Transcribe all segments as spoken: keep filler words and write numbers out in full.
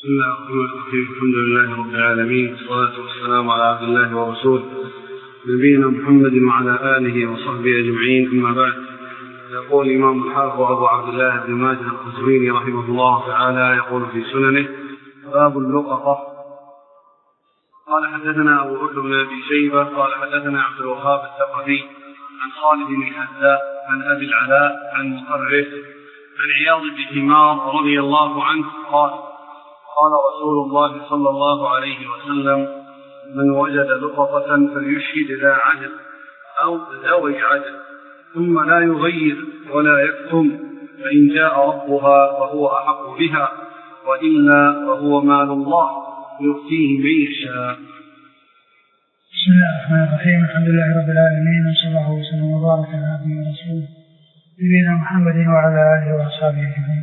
بسم الله الرحمن الرحيم. الحمد لله رب العالمين، والصلاة والسلام على عبد الله ورسوله نبينا محمد وعلى آله وصحبه أجمعين، أما بعد. يقول الإمام الحافظ أبو عبد الله بن ماجه القزويني رحمه الله تعالى يقول في سننه: باب اللقطة. قال حدثنا أبو بكر بن أبي شيبة قال حدثنا عبد الوهاب الثقفي عن خالد بن الحذاء عن أبي العلاء عن مقرف عن عياض بن حمار رضي الله عنه قال: قال رسول الله صلى الله عليه وسلم: من وجد لقطة فليشهد ذا عدل أو ذوي عدل، ثم لا يغير ولا يكتم، فإن جاء ربها فهو أحق بها، وإلا فهو مال الله يؤتيه من يشاء. بسم الله الرحمن الرحيم. الحمد لله رب العالمين، وصلى الله وسلم وبارك على عبده ورسوله نبينا محمد وعلى آله وأصحابه أجمعين.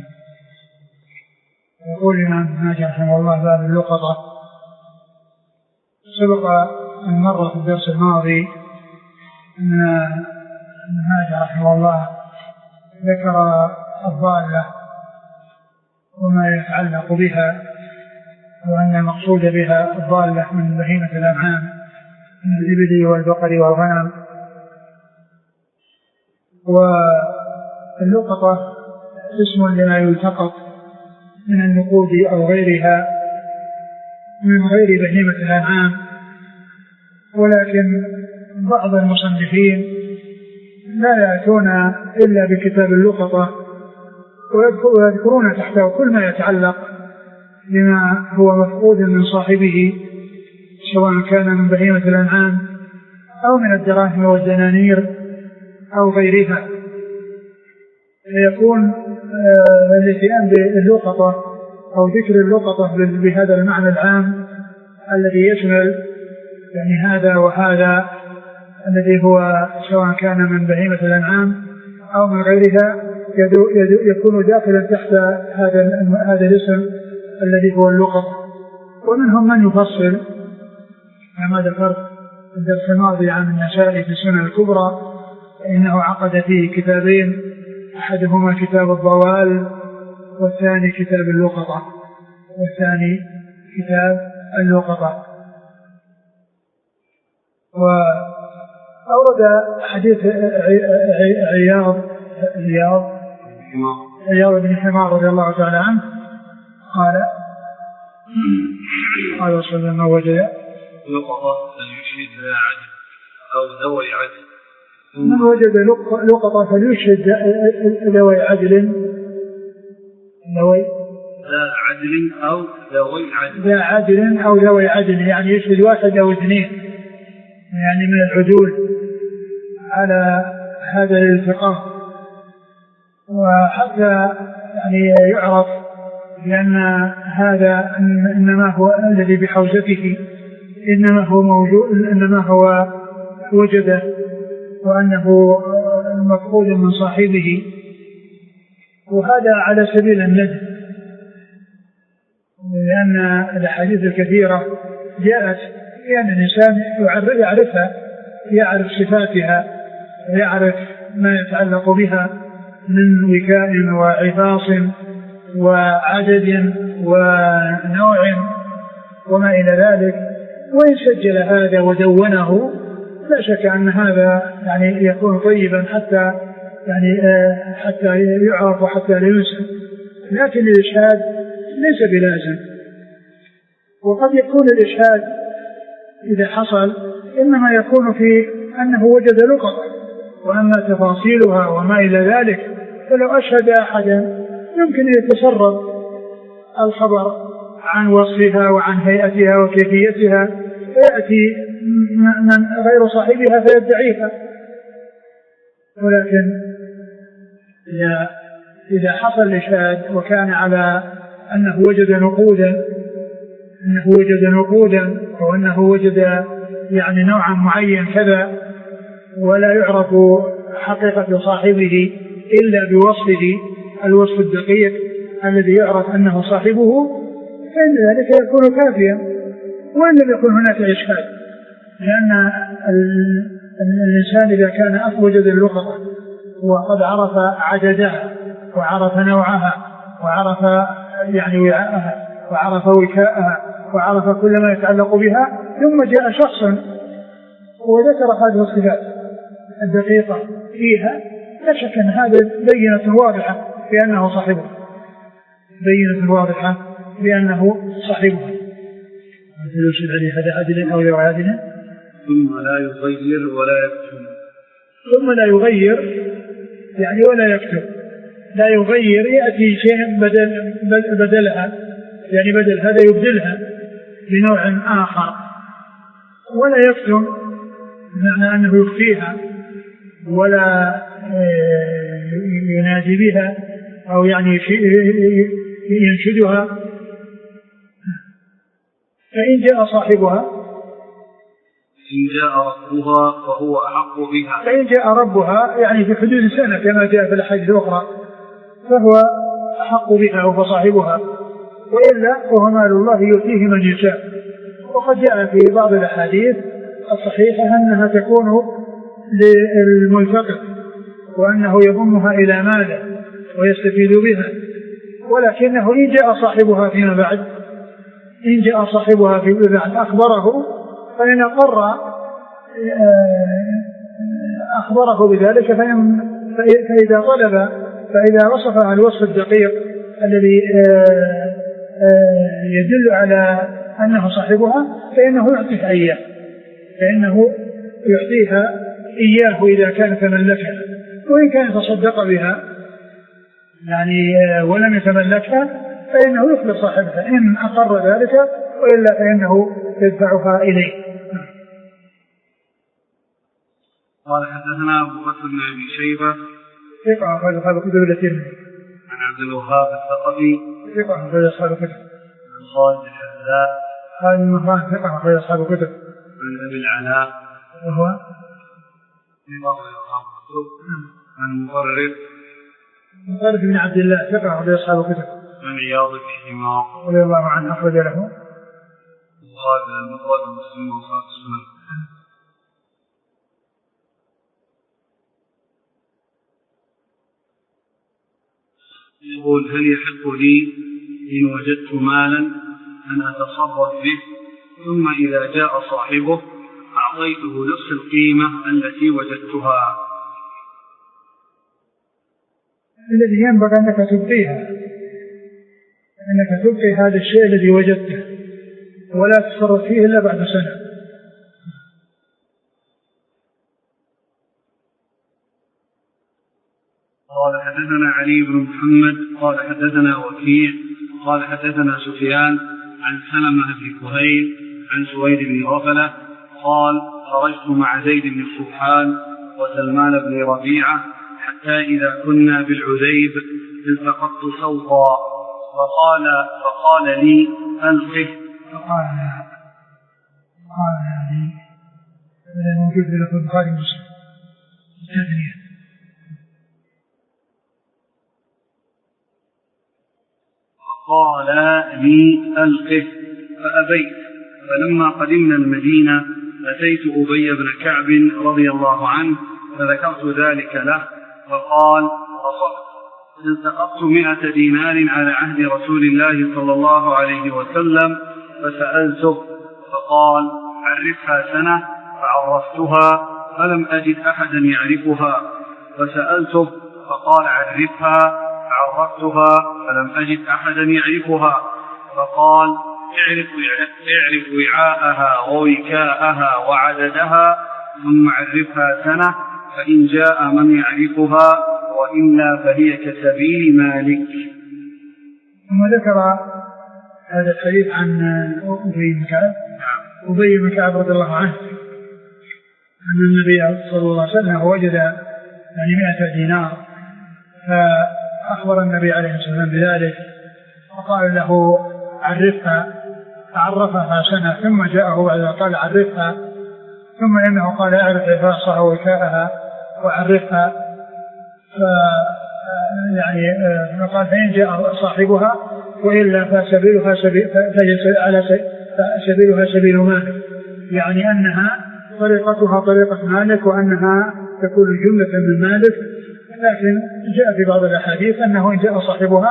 يقول الإمام ابن ماجه رحمه الله: باب اللقطة. سبق أن مر في الدرس الماضي أن ابن ماجه رحمه الله ذكر الضالة وما يتعلق بها، وأن المقصود بها الضالة من بهيمة الأنعام من الإبل والبقر والغنم. واللقطة اسم لما يلتقط من النقود أو غيرها من غير بهيمة الأنعام، ولكن بعض المصنفين لا يأتون إلا بكتاب اللقطة ويذكرون تحته كل ما يتعلق بما هو مفقود من صاحبه، سواء كان من بهيمة الأنعام أو من الدراهم والدنانير أو غيرها. يكون الاتيان باللقطة أو ذكر اللقطة بهذا المعنى العام الذي يشمل يعني هذا وهذا، الذي هو سواء كان من بهيمة الأنعام أو من غيرها، يكون داخلا تحت هذا هذا الاسم الذي هو اللقطة. ومنهم من يفصل كما ذكرت في الدرس الماضي عن النسائي في السنن الكبرى، إنه عقد فيه كتابين، أحدهما كتاب الضوال والثاني كتاب اللقطة والثاني كتاب اللقطة. وأورد حديث عياض عياض عياض بن حمار رضي الله تعالى عنه قال: قال صلى الله عليه وسلم: وجد لقطة فليشهد ذا عدل أو ذوي عدل. من وجد لقطة فليشهد ذوي عدل ذوي ذا عدل أو ذوي عدل ذا عدل أو ذوي عدل، يعني يشهد واحد أو اثنين يعني من العدول على هذا الالتقاء. وحتى يعني يعرف لأن هذا إنما هو الذي بحوزته، إنما هو موجود، إنما هو وجده، وأنه مفقود من صاحبه، وهذا على سبيل الندب، لأن الأحاديث الكثيرة جاءت لأن الإنسان يعرفها، يعرف صفاتها ويعرف ما يتعلق بها من وكاء وعفاص وعدد ونوع وما إلى ذلك، وإن سجل هذا ودونه لا شك أن هذا يعني يكون طيبا حتى يعني حتى يعرف وحتى لا ينسى. لكن الإشهاد ليس بلازم، وقد يكون الإشهاد إذا حصل إنما يكون في أنه وجد لقطة، وأما تفاصيلها وما إلى ذلك فلو أشهد أحدا يمكن يتسرب الخبر عن وصفها وعن هيئتها وكيفيتها، فيأتي من غير صاحبها فيدعيها. ولكن إذا, إذا حصل الإشهاد وكان على أنه وجد نقودا أنه وجد نقودا أو أنه وجد يعني نوعا معين كذا، ولا يعرف حقيقة صاحبه إلا بوصفه الوصف الدقيق الذي يعرف أنه صاحبه، فإن ذلك يكون كافيا، وإن لم يكن هناك إشكال. لأن الإنسان إذا كان وجد اللقطة وقد عرف عددها وعرف نوعها وعرف يعني وعاءها وعرف وكاءها وعرف كل ما يتعلق بها، ثم جاء شخص وذكر هذه الصفات الدقيقة فيها، لا شك أن هذا بينة واضحة بأنه صاحبها، بينة واضحة بأنه صاحبها. يرشد عليه هذا عدل أو غير عدل. ثم لا يغير ولا يكتب. ثم لا يغير يعني ولا يكتب. لا يغير يأتي شيء بدل بدلها، يعني بدل هذا يبدلها بنوع آخر. ولا يكتب معنى أنه يخفيها ولا ينادي بها أو يعني ينشدها. فإن جاء صاحبها إن جاء ربها فهو أحق بها. فإن جاء ربها يعني في حدود سنة كما جاء في الأحاديث الأخرى فهو أحق بها وصاحبها، وإلا فهو مال الله يؤتيه من يشاء. وقد جاء في بعض الأحاديث الصحيحة أنها تكون للملتقط وأنه يضمها إلى ماله ويستفيد بها، ولكنه إن جاء صاحبها فيما بعد إن جاء صاحبها فيما بعد أخبره فإن أقر أخبره بذلك، فإذا طلب فإذا وصفها الوصف الدقيق الذي يدل على أنه صاحبها فإنه يعطيها إياه فإنه يعطيها إياه إذا كان تملكها، وإن كان تصدق بها يعني ولم يتملكها فإنه يخبر صاحبها إن أقر ذلك، وإلا فإنه يدفعها إليه. قال حدثنا أبو بكر بن أبي شيبة ثقة أخرج أصحاب الكتب الترمذي. عن عبد الوهاب الثقفي ثقة أخرج أصحاب الكتب. عن خالد الحذاء خالد بن مهران ثقة أخرج أصحاب الكتب. عن أبي العلاء وهو ثقة أخرج أصحاب الكتب. عن مقرر مقرر بن عبد الله ثقة أخرج أصحاب الكتب. عن عياض بن حمار رضي الله عنه أخرج له البخاري المفرد ومسلم وأصحاب السنن. يقول هل يحق لي إن وجدت مالا أن أتصرف به ثم إذا جاء صاحبه أعطيته نفس القيمة التي وجدتها؟ الذي ينبغي أنك تبقيها أنك تبقي هذا الشيء الذي وجدته ولا تصرف فيه إلا بعد سنة. قال حدثنا علي بن محمد قال حدثنا وكيع قال حدثنا سفيان عن سلمة بن كهيل عن سويد بن غفلة قال خرجت مع زيد بن الصبحان وسلمان بن ربيعة حتى إذا كنا بالعذيب التقطت صوتا فقال فقال لي ألقه فقال قال لي هذا موجود في البخاري ومسلم التثنية. قال لي ألقه فأبيت، فلما قدمنا المدينة أتيت أبي بن كعب رضي الله عنه فذكرت ذلك له فقال أصبت، التقطت مئة دينار على عهد رسول الله صلى الله عليه وسلم فسألته فقال عرفها سنة فعرفتها فلم أجد أحدا يعرفها، فسألته فقال عرفها عرفتها فلم أجد أحدا يعرفها، فقال اعرف, اعرف وعاءها ووكاءها وعددها ثم عرفها سنة فإن جاء من يعرفها وإلا فهي كسبيل مالك. ثم ذكر هذا الحديث عن أبي بن كعب أبي بن كعب رضي الله عنه أن النبي صلى الله عليه وسلم وجد يعني مئة دينار فأخبر النبي عليه الصلاة والسلام بذلك وقال له عرفها فعرفها سنة ثم جاءه بعد قال عرفها ثم إنه قال أعرف عفاصها ووكاءها وعرفها ف يعني فقال فإن جاء صاحبها وإلا فسبيلها سبيل على سبيلها سبيل مالك، يعني أنها طريقتها طريقة مالك وأنها تكون جملة من مالك، لكن جاء في بعض الأحاديث أنه إن جاء صاحبها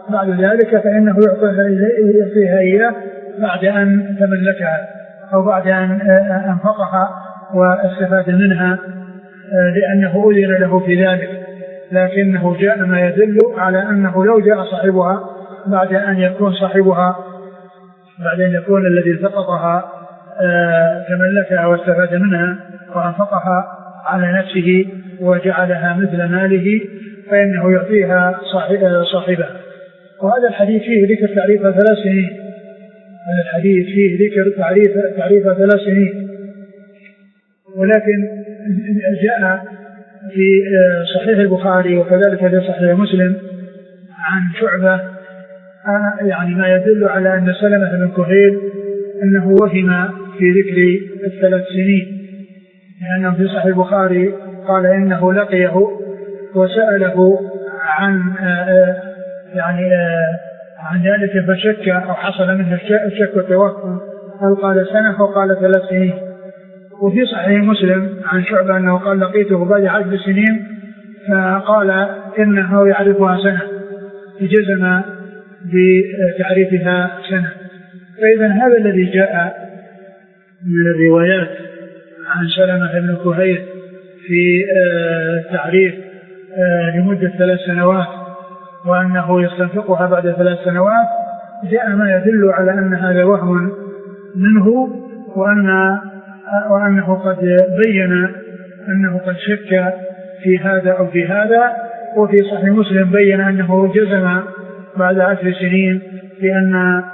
بعد ذلك فإنه يعطيها إياه بعد أن تملكها أو بعد أن أنفقها واستفاد منها، لأنه أذن له في ذلك، لكنه جاء ما يدل على أنه لو جاء صاحبها بعد أن يكون صاحبها بعد أن يكون الذي التقطها تملكها واستفاد منها وأنفقها على نفسه وجعلها مثل ماله فإنه يعطيها صاحبها. وهذا الحديث فيه ذكر تعريفها ثلاث سنين هذا الحديث فيه ذكر تعريف تعريفها ثلاث سنين ولكن جاء في صحيح البخاري وكذلك في صحيح مسلم عن شعبة يعني ما يدل على أن سلمة بن كهيل أنه وهم في ذكر الثلاث سنين، لأنه في صحيح البخاري قال إنه لقيه وسأله عن يعني عن ذلك فشك أو حصل منه الشك والتوهم، هل قال سنة أو قال ثلاث سنين. وفي صحيح مسلم عن شعبة أنه قال لقيته بعد عشر سنين فقال إنه يعرفها سنة، جزم بتعريفها سنة. فإذا هذا الذي جاء من الروايات عن سلمة بن كهيل في تعريف لمدة ثلاث سنوات وأنه يستنفقها بعد ثلاث سنوات جاء ما يدل على أن هذا وهم منه وأن وأنه قد بين أنه قد شك في هذا أو في هذا. وفي صحيح مسلم بين أنه جزم بعد عشر سنين بأن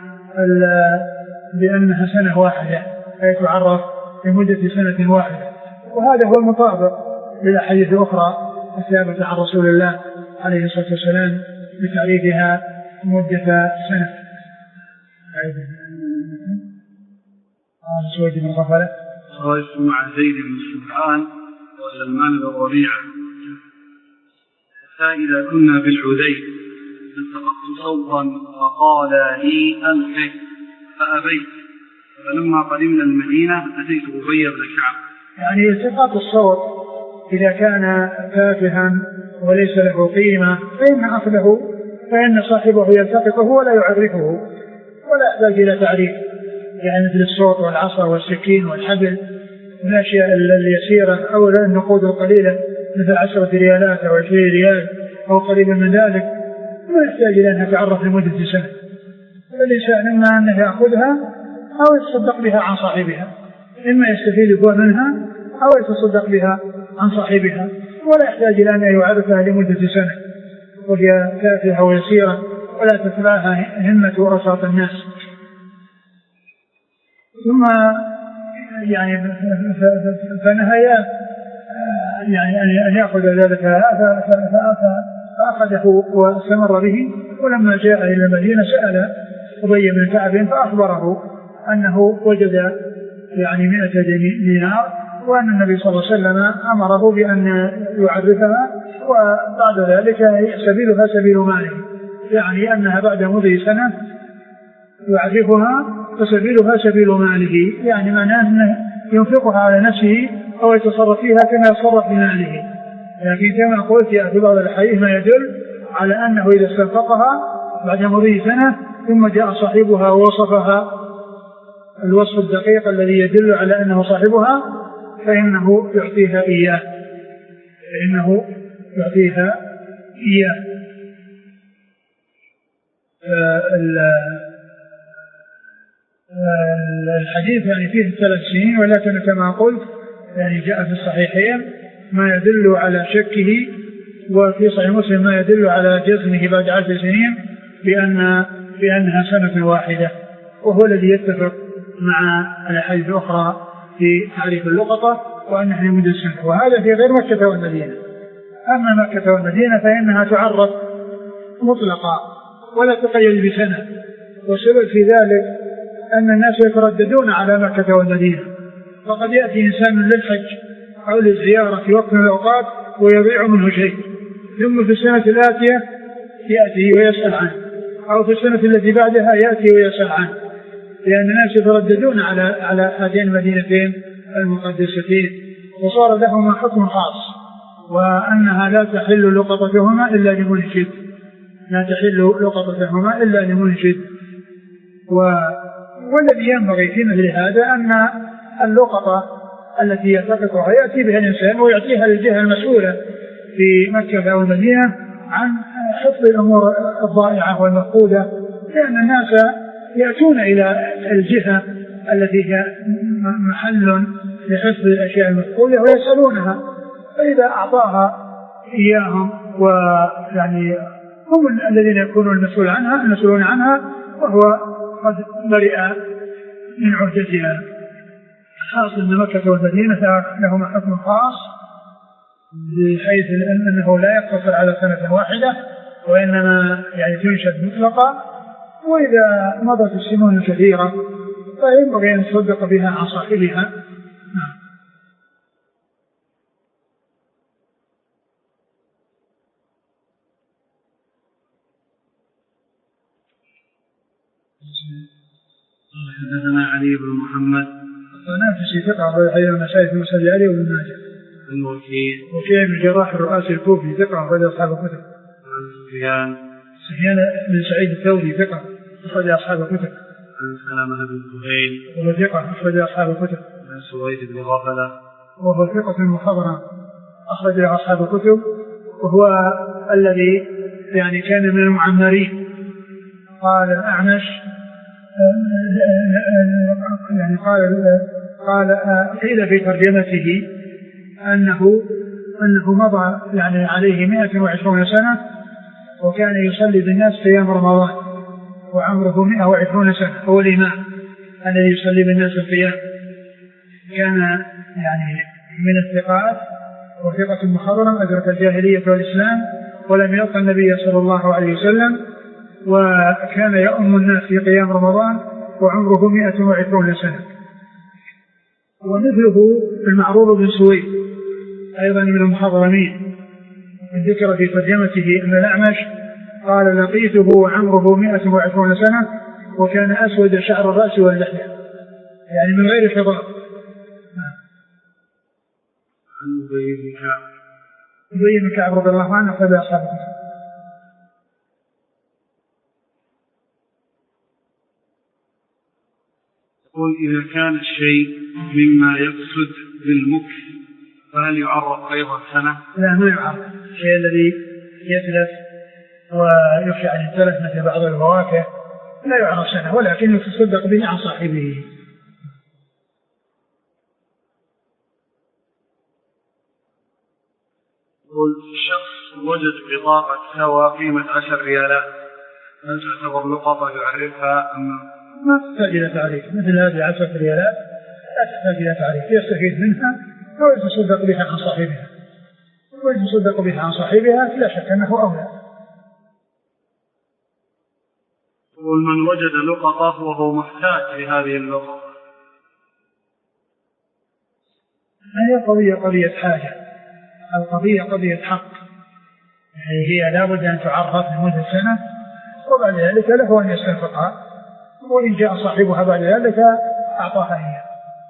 بأنها سنة واحدة أي تعرف لمدة سنة واحدة، وهذا هو المطابق للأحاديث الأخرى الثابتة عن رسول الله عليه الصلاة والسلام بتعريفها مدة سنة. سويد بن غفلة خرجت مع زيد بن سبحان وسلمان بن ربيعة حتى إذا كنا بالعذيب التقطت صوتا وقال لي ألقه فأبيت، فلما قدمنا المدينة أتيت أبي بن كعب. يعني التقاط الصوت إذا كان تافها وليس له قيمة فإن أصله فإن صاحبه يلتقطه ولا يعرفه ولا يحتاج إلى تعريف، يعني مثل الصوت والعصا والسكين والحبل والأشياء اليسيرة أو النقود القليلة مثل عشرة ريالات أو عشرين ريال أو قريبا من ذلك ما يحتاج إلى أن يتعرف لمدة سنة. فالإنسان إما أنه يأخذها أو يتصدق بها عن صاحبها، إما يستفيد منها أو يتصدق بها عن صاحبها، ولا يحتاج إلى أن يعرفها لمدة سنة وهي تافهة ويسيرة ولا تتبعها همة وسط الناس. ثم يعني فنهايا يعني أن يأخذ ذلك فأخذه واستمر به، ولما جاء إلى المدينة سأل أبي بن كعب فأخبره أنه وجد يعني مئة دينار وأن النبي صلى الله عليه وسلم أمره بأن يعرفها وبعد ذلك سبيلها سبيل ماله، يعني أنها بعد مضي سنة يعرفها فسبيلها سبيل ماله، يعني معناه أنه ينفقها على نفسه أو يتصرف فيها كما يتصرف بماله. لكن كما قلت في بعض الحديث ما يدل على أنه إذا استنفقها بعد مضي سنة ثم جاء صاحبها ووصفها الوصف الدقيق الذي يدل على أنه صاحبها فإنه يعطيها إياه فإنه يعطيها إياه. الحديث يعني فيه ثلاث سنين، ولكن كما قلت يعني جاء في الصحيحين ما يدل على شكه، وفي صحيح مسلم ما يدل على جزمه بعد عشر سنين بأن بأنها سنة واحدة، وهو الذي يتفق مع الأحاديث الأخرى في تعريف اللقطة وأنها لمدة سنة، وهذا في غير مكة والمدينة. أما مكة والمدينة فإنها تعرف مطلقا ولا تقيد بسنة، والسبب في ذلك أن الناس يترددون على مكة والمدينة، فقد يأتي إنسان للحج أو للزيارة في وقت من الأوقات ويضيع منه شيء، ثم في السنة الآتية يأتي ويسأل عنه، أو في السنة التي بعدها يأتي ويسأل عنه، لأن الناس يترددون على على هذين المدينتين المقدستين، وصار لهما حكم خاص وأنها لا تحل لقطتهما إلا لمنشد، لا تحل لقطتهما إلا لمنجد. والذي ينبغي في مثل هذا أن اللقطة التي يلتقطها يأتي بها الإنسان ويعطيها للجهة المسؤولة في مكة أو المدينة عن حفظ الأمور الضائعة والمفقودة، لأن الناس يأتون إلى الجهة التي هي محل لحفظ الأشياء المفقودة ويسألونها، فإذا أعطاها إياهم ويعني هم الذين يكونون المسؤول عنها المسؤولون عنها وهو قد برئ من عهدتها. خاصة أن مكة والمدينة لهما حكم خاص بحيث أنه لا يقتصر على سنة واحدة وإنما يعني تنشد مطلقة، وإذا مضت السنون الكثيرة فينبغي أن تصدق بها عن صاحبها. حدثنا علي بن محمد ونافسي ثقة أخرج حديث النسائي في مسند علي وابن ماجه. الموكي وكيع بن جراح الرؤاسي الكوفي ثقة أخرج أصحاب الكتب. سفيان سفيان بن سعيد الثوري ثقة أخرج أصحاب الكتب. عن سلامة بن كهيل وهو ثقة أخرج أصحاب الكتب. عن سويد بن غفلة وهو ثقة مخضرم أخرج أصحاب الكتب، وهو الذي يعني كان من المعمرين. قال الأعمش يعني قال قال قيل في ترجمته أنه أنه مضى يعني عليه مئة وعشرون سنة وكان يصلي بالناس قيام رمضان وعمره مئة وعشرون سنة، هو الإمام الذي يصلي بالناس القيام. كان يعني من الثقات وثقة مخضرم أدرك الجاهلية والإسلام ولم يلقى النبي صلى الله عليه وسلم، وكان يؤم الناس في قيام رمضان وعمره مئة وعشرون سنة. ومثله المعروف بن سويد أيضا من المخضرمين، ذكر في ترجمته أن الأعمش قال لقيته وعمره مئة وعشرون سنة وكان أسود شعر الرأس واللحية يعني من غير خضار. عن أبي بن كعب أبي بن كعب رضي الله عنه أخرج أصحاب الكتب. يقول إذا كان الشيء مما يفسد بالمكث فهل يعرف أيضا سنة؟ لا ما يعرف. الشيء الذي يتلف ويخشى عن التلف مثل بعض الفواكه لا يعرف سنة، ولكن يتصدق به عن صاحبه. يقول شخص وجد بطاقة سوا قيمة عشر ريالات، هل تعتبر لقطة يعرفها أم ما تحتاج إلى تعريف؟ مثل هذه عشرة ريالات لا تحتاج إلى تعريف، يستفيد منها أو يتصدق بها عن صاحبها، ويتصدق بها عن صاحبها لا شك أنه أولى. يقول من وجد لقطة وهو محتاج لهذه اللقطة، هذه قضية قضية حاجة، القضية قضية حق، يعني هي لا بد أن تعرف لمدة سنة وبعد ذلك له أن يستنفقها، وإن جاء صاحبها بعد ذلك أعطاها هي.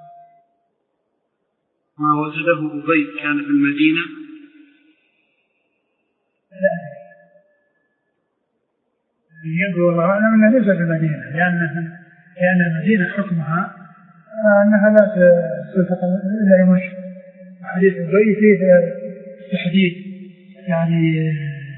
ما وجده أبي كان في المدينة؟ لا يبدو والله أعلم أنه ليس في المدينة، لأن لأن المدينة حكمها أنها لا تلتقط إلا يمش. حديث أبي فيه تحديد يعني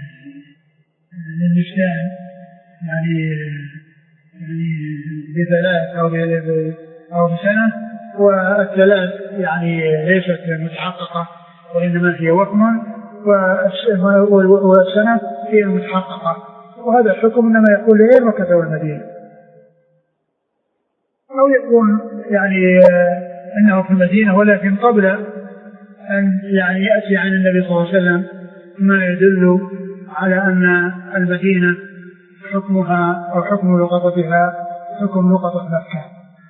للنسيان يعني يعني بثلاث أو أو بسنة، والثلاث يعني ليست متحققة وإنما هي وهم، والسنة هي المتحققة، وهذا الحكم إنما يكون لغير مكة والمدينة، أو يكون يعني أنه في المدينة ولكن قبل أن يعني يأتي عن النبي صلى الله عليه وسلم ما يدل على أن المدينة حكمها أو حكم لقطتها حكم لقطة مكة.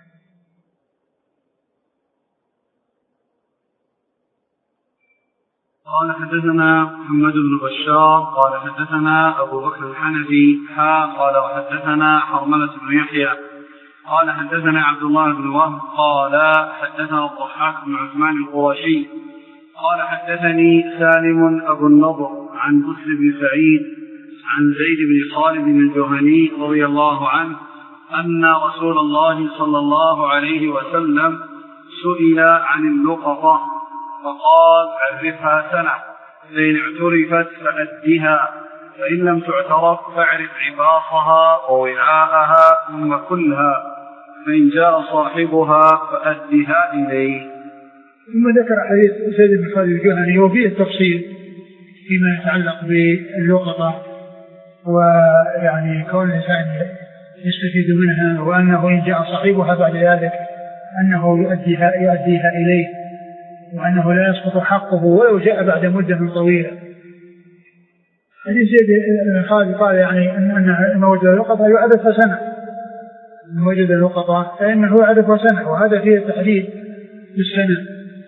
قال حدثنا محمد بن بشار قال حدثنا أبو بكر الحنفي حا قال وحدثنا حرملة بن يحيى قال حدثنا عبد الله بن وهب قال حدثنا الضحاك بن عثمان القرشي قال حدثني سالم أبو النضر عن بسر بن سعيد عن زيد بن خالد الجهني رضي الله عنه أن رسول الله صلى الله عليه وسلم سئل عن اللقطة فقال عرفها سنة، فإن اعترفت فأدها، فإن لم تعترف فاعرف عباصها ووعاءها ثم كلها، فإن جاء صاحبها فأدها إليه. ثم ذكر حديث زيد بن خالد الجهني وفيه التفصيل فيما يتعلق باللقطة، ويعني كون الإنسان يستفيد منها، وأنه إن جاء صاحبها بعد ذلك أنه يؤديها, يؤديها إليه، وأنه لا يسقط حقه ولو جاء بعد مدة طويلة. حديث زيد بن خالد قال يعني أن وجد اللقطة يعرفها سنة، من وجد اللقطة فإنه يعرفها سنة، وهذا فيه التحديد بالسنة.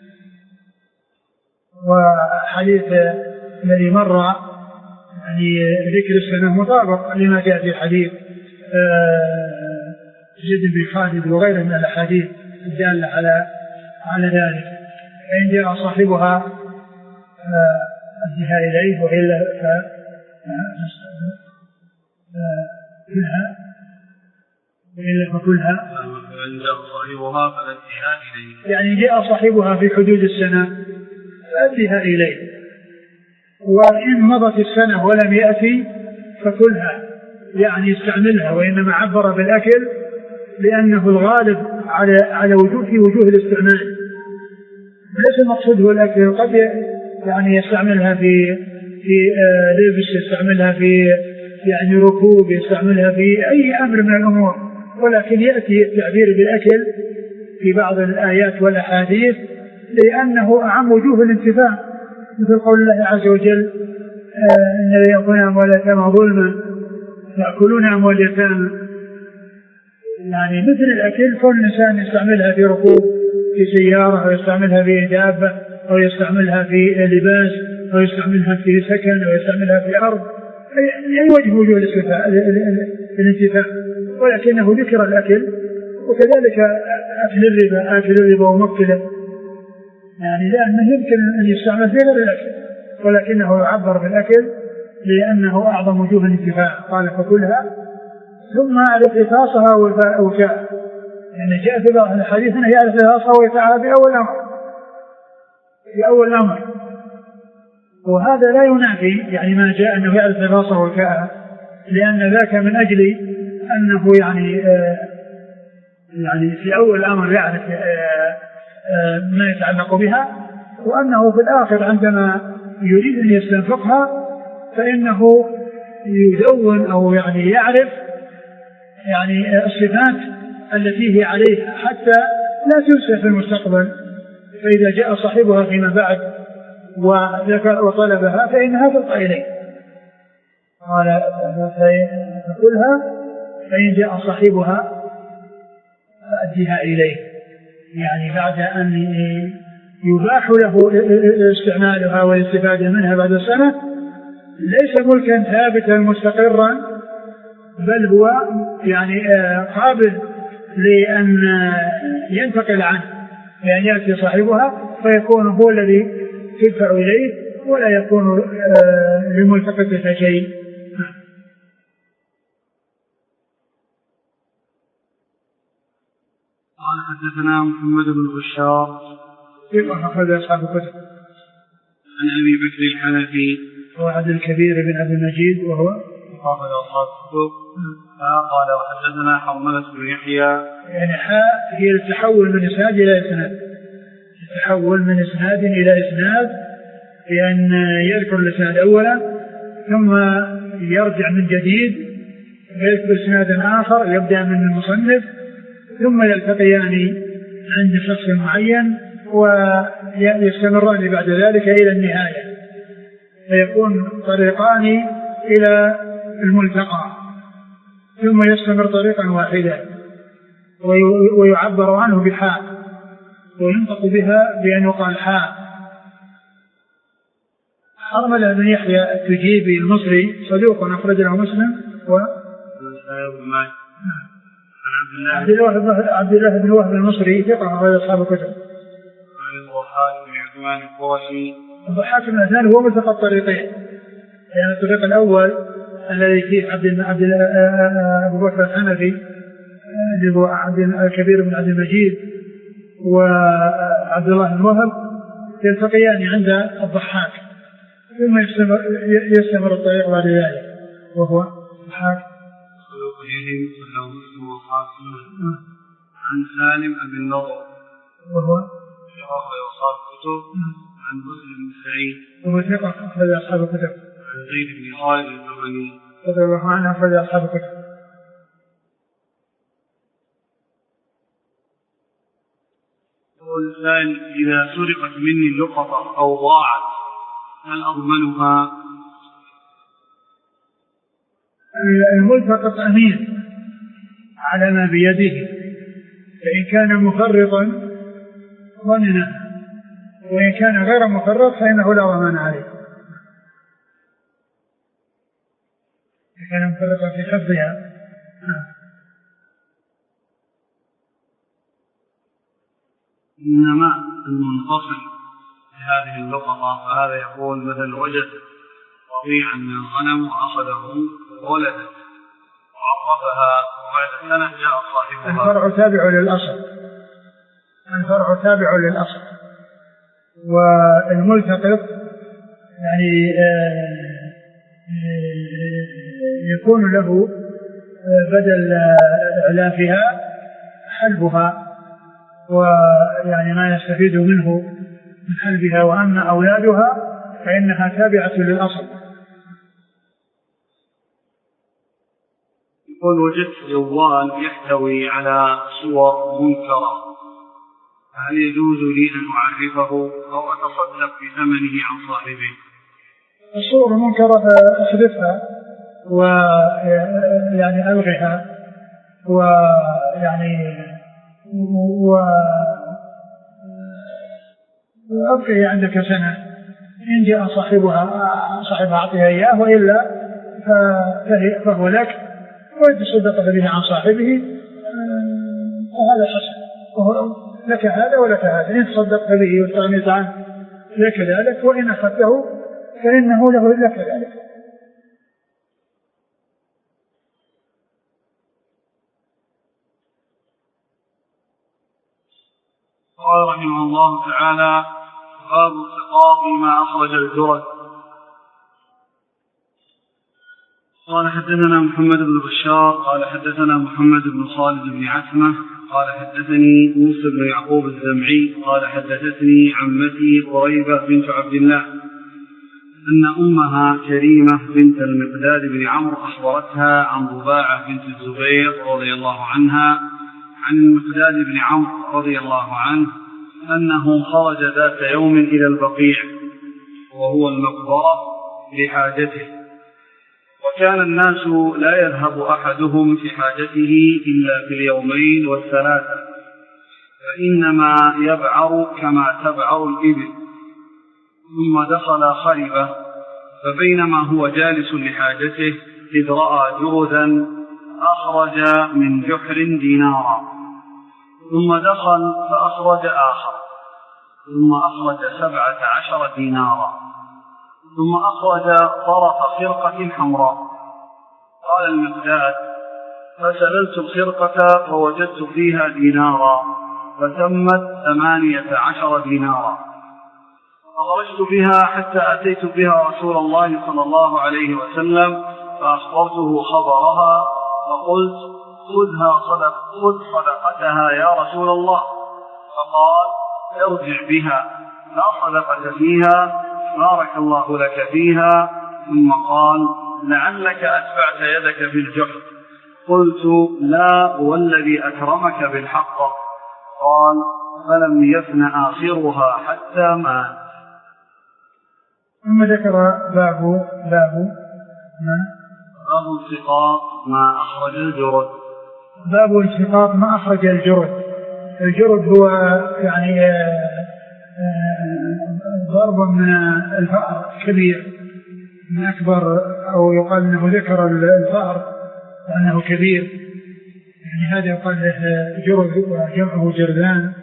وحديث الذي مر يعني ذكر السنة مطابق لما جاء في حديث زيد بن خالد وغيره من الأحاديث الدالة على على ذلك. فإن جاء صاحبها أدها إليه، وإلا فكلها وإلا فكلها فإن جاء صاحبها فأدها إليه، يعني جاء صاحبها في حدود السنة فأدها إليه. وإن مضت السنة ولم يأتي فكلها، يعني يستعملها، وإنما عبر بالأكل لأنه الغالب على على وجوه في وجوه الاستعمال، ليس المقصود هو الأكل. قد يعني يستعملها في في لبس، يستعملها في يعني ركوب، يستعملها في أي أمر من الأمور، ولكن يأتي التعبير بالأكل في بعض الآيات والأحاديث لأنه أعم وجوه الانتفاع، مثل قول الله عز وجل إن الذين يأكلون أموال اليتامى ظلما يأكلون أموال اليتامى، يعني مثل الأكل. كل إنسان يستعملها في ركوب في سيارة، أو يستعملها في دابة، أو يستعملها في لباس، أو يستعملها في سكن، أو يستعملها في أرض، أي وجه وجوه الانتفاع، ولكنه ذكر الأكل. وكذلك أكل الربا، أكل الربا ومكله، يعني لأنه يمكن أن يستعمل في غير الأكل، ولكنه يعبر بالأكل لأنه أعظم وجوه الانتفاع. قال فكلها ثم أعرف إخاصها ووفاء، يعني جاء في بعض الحديث أنه يعرف إخاصها ووفاءها في أول أمر في أول أمر وهذا لا ينافي يعني ما جاء أنه يعرف إخاصها ووفاءها، لأن ذاك من أجل أنه يعني آه يعني في أول أمر يعرف آه آه ما يتعلق بها، وأنه في الآخر عندما يريد أن يستنفقها فإنه يدون أو يعني يعرف يعني الصفات التي هي عليها حتى لا تنسى في المستقبل، فإذا جاء صاحبها فيما بعد وطلبها فإنها تلقى إليه. قال فكلها فإن جاء صاحبها فأديها إليه، يعني بعد أن يباح له استعمالها والاستفادة منها بعد سنة، ليس ملكا ثابتا مستقرا، بل هو يعني قابل لأن ينتقل عنه، لأن يأتي صاحبها فيكون هو الذي تدفع إليه ولا يكون لملتقطها شيء. قال حدثنا محمد بن بشار أخرج أصحاب الكتب عن أبي بكر الحنفي هو عبد الكبير بن أبي المجيد وهو أخرج أصحاب الكتب. قال وحدثنا حرملة بن يحيى، يعني حاء هي التحول من إسناد إلى إسناد، التحول من إسناد إلى إسناد، بأن يذكر الإسناد أولا ثم يرجع من جديد ويذكر إسناد آخر يبدأ من المصنف ثم يلتقيان عند شخص معين ويستمران بعد ذلك إلى النهاية، فيكون طريقان إلى الملتقى ثم يستمر طريقا واحدا ويعبر عنه بحاء وينطق بها بأن يقال حاء. حرملة بن يحيى التجيبي المصري صدوق أخرج له مسلم و عبد الله عبد الله بن وهب المصري ثقة أخرج أصحاب الكتب. الضحاك بن عثمان الضحاك بن عثمان هو ملتقى الطريقين، لأن يعني الطريق الأول الذي فيه عبد عبد أبو بكر الحنفي اللي هو عبد الكبير بن عبد المجيد وعبد الله بن وهب يلتقيان عند الضحاك ثم يستمر, يستمر الطريق بعد ذلك وهو الضحاك عن سالم أبي النضر وهو وصاب كتب عن مسلم بن سعيد وهو ثقة أخرج أصحاب الكتب عن زيد بن خالد الجهني رضي الله عنه أخرج أصحاب الكتب. والثاني إذا سرقت مني اللقطة أو ضاعت هل أضمنها؟ الملتقط أمين على ما بيده، فإن كان مفرطا ضمنه، وإن كان غير مفرط فإنه لا ضمان عليه. إن كان مفرطا في حفظها. إنما المنفصل بهذه اللقطة فهذا يقول مثل وجد قطيعا من الغنم وأخذه ولده وعرفها وبعد سنة جاء صاحبها. الفرع تابع للأصل، الفرع تابع للأصل، والملتقط يعني يكون له بدل إعلافها حلبها ويعني ما يستفيد منه من حلبها، وأما أولادها فإنها تابعة للأصل. يقول وجدت جوال يحتوي على صور منكرة، هل يجوز لي أن أعرفه أو أتصدق بثمنه عن صاحبه؟ الصور المنكرة أحذفها ويعني ألغها ويعني وأبقي عندك سنة، إن جاء صاحبها صاحبها أعطيها إياه، وإلا فهو لك وتصدق به عن صاحبه، وهذا حسن، وهو لك هذا ولك هذا، إن تصدقت به واستغنيت عنه لك ذلك، وإن أخذته فإنه له لك ذلك. قال رحمه الله تعالى باب السقاط ما أخرج الجرد. قال حدثنا محمد بن بشار قال حدثنا محمد بن خالد بن عتمة قال حدثني موسى بن يعقوب الزمعي قال حدثتني عمتي قريبة بنت عبد الله أن أمها كريمة بنت المقداد بن عمرو أخبرتها عن ضباعة بنت الزبير رضي الله عنها عن المقداد بن عمرو رضي الله عنه أنه خرج ذات يوم إلى البقيع وهو المقبرة لحاجته، وكان الناس لا يذهب أحدهم في حاجته إلا في اليومين والثلاثة، فإنما يبعر كما تبعر الإبل. ثم دخل خربة، فبينما هو جالس لحاجته إذ رأى جرذا أخرج من جحر دينارا، ثم دخل فأخرج آخر، ثم أخرج سبعة عشر دينارا، ثم أخرج طرف خرقة حمراء. قال المقداد فسللت الخرقة فوجدت فيها دينارا، فتمت ثمانية عشر دينارا، فخرجت بها حتى أتيت بها رسول الله صلى الله عليه وسلم فأخبرته خبرها، فقلت خذها صدق خذ صدقتها يا رسول الله، فقال ارجع بها لا صدقة فيها بارك الله لك فيها، ثم قال لعلك أتبعت يدك في الجحر. قلت لا والذي أكرمك بالحق. قال فلم يفن آخرها حتى مات. ثم ذكر باب باب ما باب السقاط ما أخرج الجرد. باب السقاط ما أخرج الجرد. الجرد هو يعني ضرب من الفأر كبير، من أكبر، أو يقال أنه ذكر الفأر وأنه كبير، يعني هذا يقال له جرد وجمعه جرذان.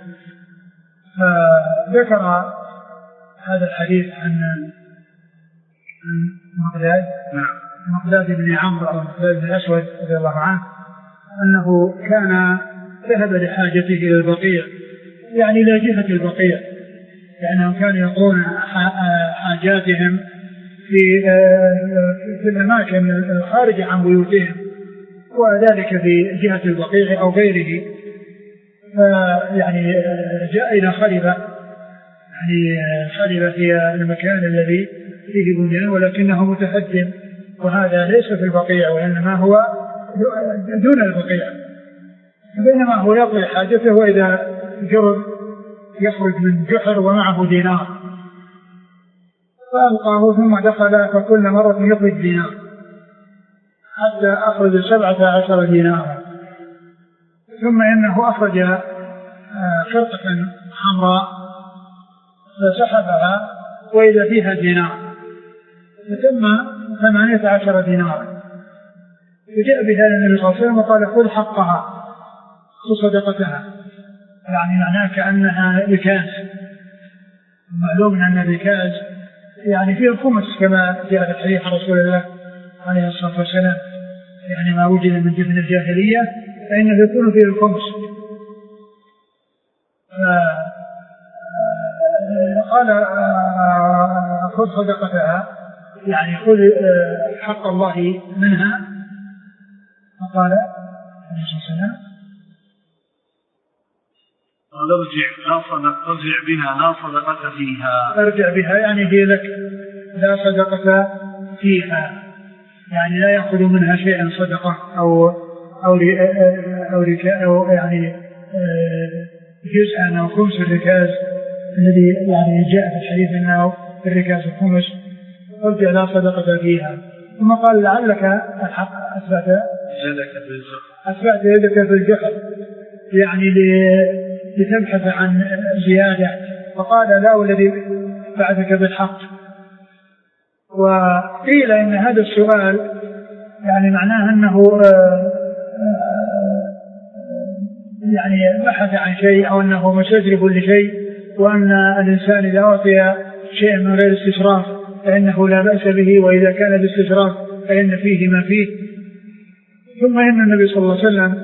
فذكر هذا الحديث عن المقداد مقداد بن عمرو أو مقداد بن الأسود رضي الله عنه أنه كان ذهب لحاجته إلى البقيع، يعني إلى جهة البقيع، لأنهم كانوا يقضون حاجاتهم في في الأماكن الخارجة عن بيوتهم، وذلك في جهة البقيع أو غيره. فيعني جاء إلى خلبة، يعني خلبة هي المكان الذي فيه بنيان ولكنه متهدم، وهذا ليس في البقيع وإنما هو دون البقيع، بينما هو يقضي حاجته وإذا جرب يخرج من جحر ومعه دينار فألقاه ثم دخل فكل مرة يخرج دينار حتى أخرج سبعة عشر دينارا، ثم إنه أخرج خرقة حمراء فسحبها وإذا فيها دينار فتم ثمانية عشر دينارا، فجاء بها النبي صلى الله عليه وسلم وقال خذ حقها وصدقتها، يعني معناه كأنها ركاز، معلوم أن الركاز يعني فيه الخمس كما جاء في الحديث عن رسول الله عليه الصلاة والسلام، يعني ما وجد من جبن الجاهلية فإنه يكون فيه الخمس. قال خذ صدقتها يعني خذ حق الله منها، فقال عليه الصلاة والسلام ارجع لا صدق ارجع بها لا صدقة فيها، ارجع بها يعني هي لك لا صدقة فيها، يعني لا يأخذ منها شيئا صدقة أو أو أو, أو يعني جزءا أو خمس الركاز الذي يعني جاء في الحديث أنه الركاز الخمس، ارجع لا صدقة فيها. ثم قال لعلك أثبت أثبت يدك في الجحر يعني لتبحث عن زيادة، فقال لا والذي بعثك بالحق. وقيل إن هذا السؤال يعني معناه أنه يعني بحث عن شيء أو أنه مستجلب لشيء، وأن الإنسان إذا أعطي شيئا من غير استشراف فإنه لا بأس به، وإذا كان باستشراف فإن فيه ما فيه. ثم إن النبي صلى الله عليه وسلم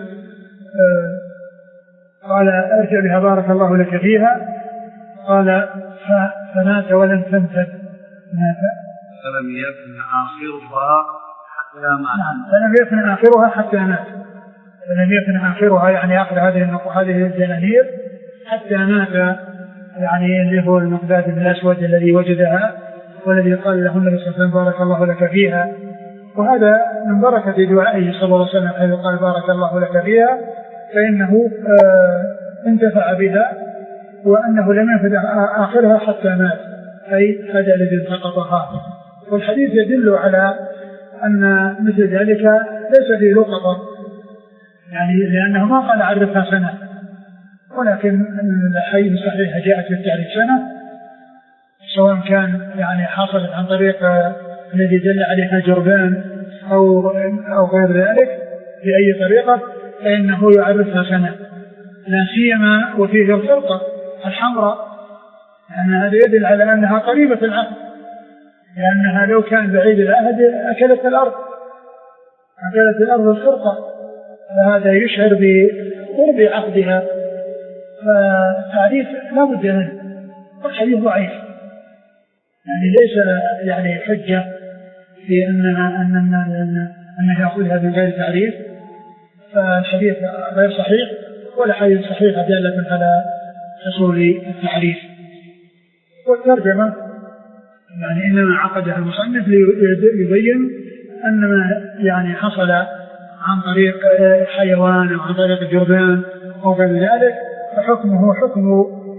قال ارجع بها بارك الله لك فيها، قال فمات ولم تنفد، مات فلم يكن آخرها حتى مات. نعم فلم يكن آخرها حتى مات، فلم يكن آخرها يعني آخر هذه هذه الدنانير حتى مات، يعني اللي هو المقداد بن الأسود الذي وجدها والذي قال له النبي صلى الله عليه وسلم بارك الله لك فيها. وهذا من بركة دعائه صلى الله عليه وسلم حيث قال بارك الله لك فيها، فإنه آه انتفع بها وأنه لم ينفد آخرها حتى مات، أي هذا الذي التقطها. والحديث يدل على أن مثل ذلك ليس فيه لقطة، يعني لأنه ما قال عرفها سنة، ولكن الحديث الصحيح جاءت بالتعريف سنة، سواء كان يعني حصلت عن طريق الذي دل عليها جربان أو أو غير ذلك بأي طريقة فإنه يعرفها سنة، لا سيما وفيه الخرقة الحمراء، لأن هذا يدل على أنها قريبة العهد، لأنها لو كان بعيد العهد أكلت الأرض أكلت الأرض الخرقة، فهذا يشعر بقرب عهدها، فالتعريف لا بد منه. والحديث ضعيف يعني ليس يعني حجة في أنها أن أن أن يأخذها بغير تعريف، فالحديث غير صحيح ولا حديث صحيح دالة على حصول التعريف. والترجمة يعني إنما عقدها المصنف ليبين أن ما يعني حصل عن طريق حيوان أو عن طريق جربان أو غير ذلك فحكمه حكم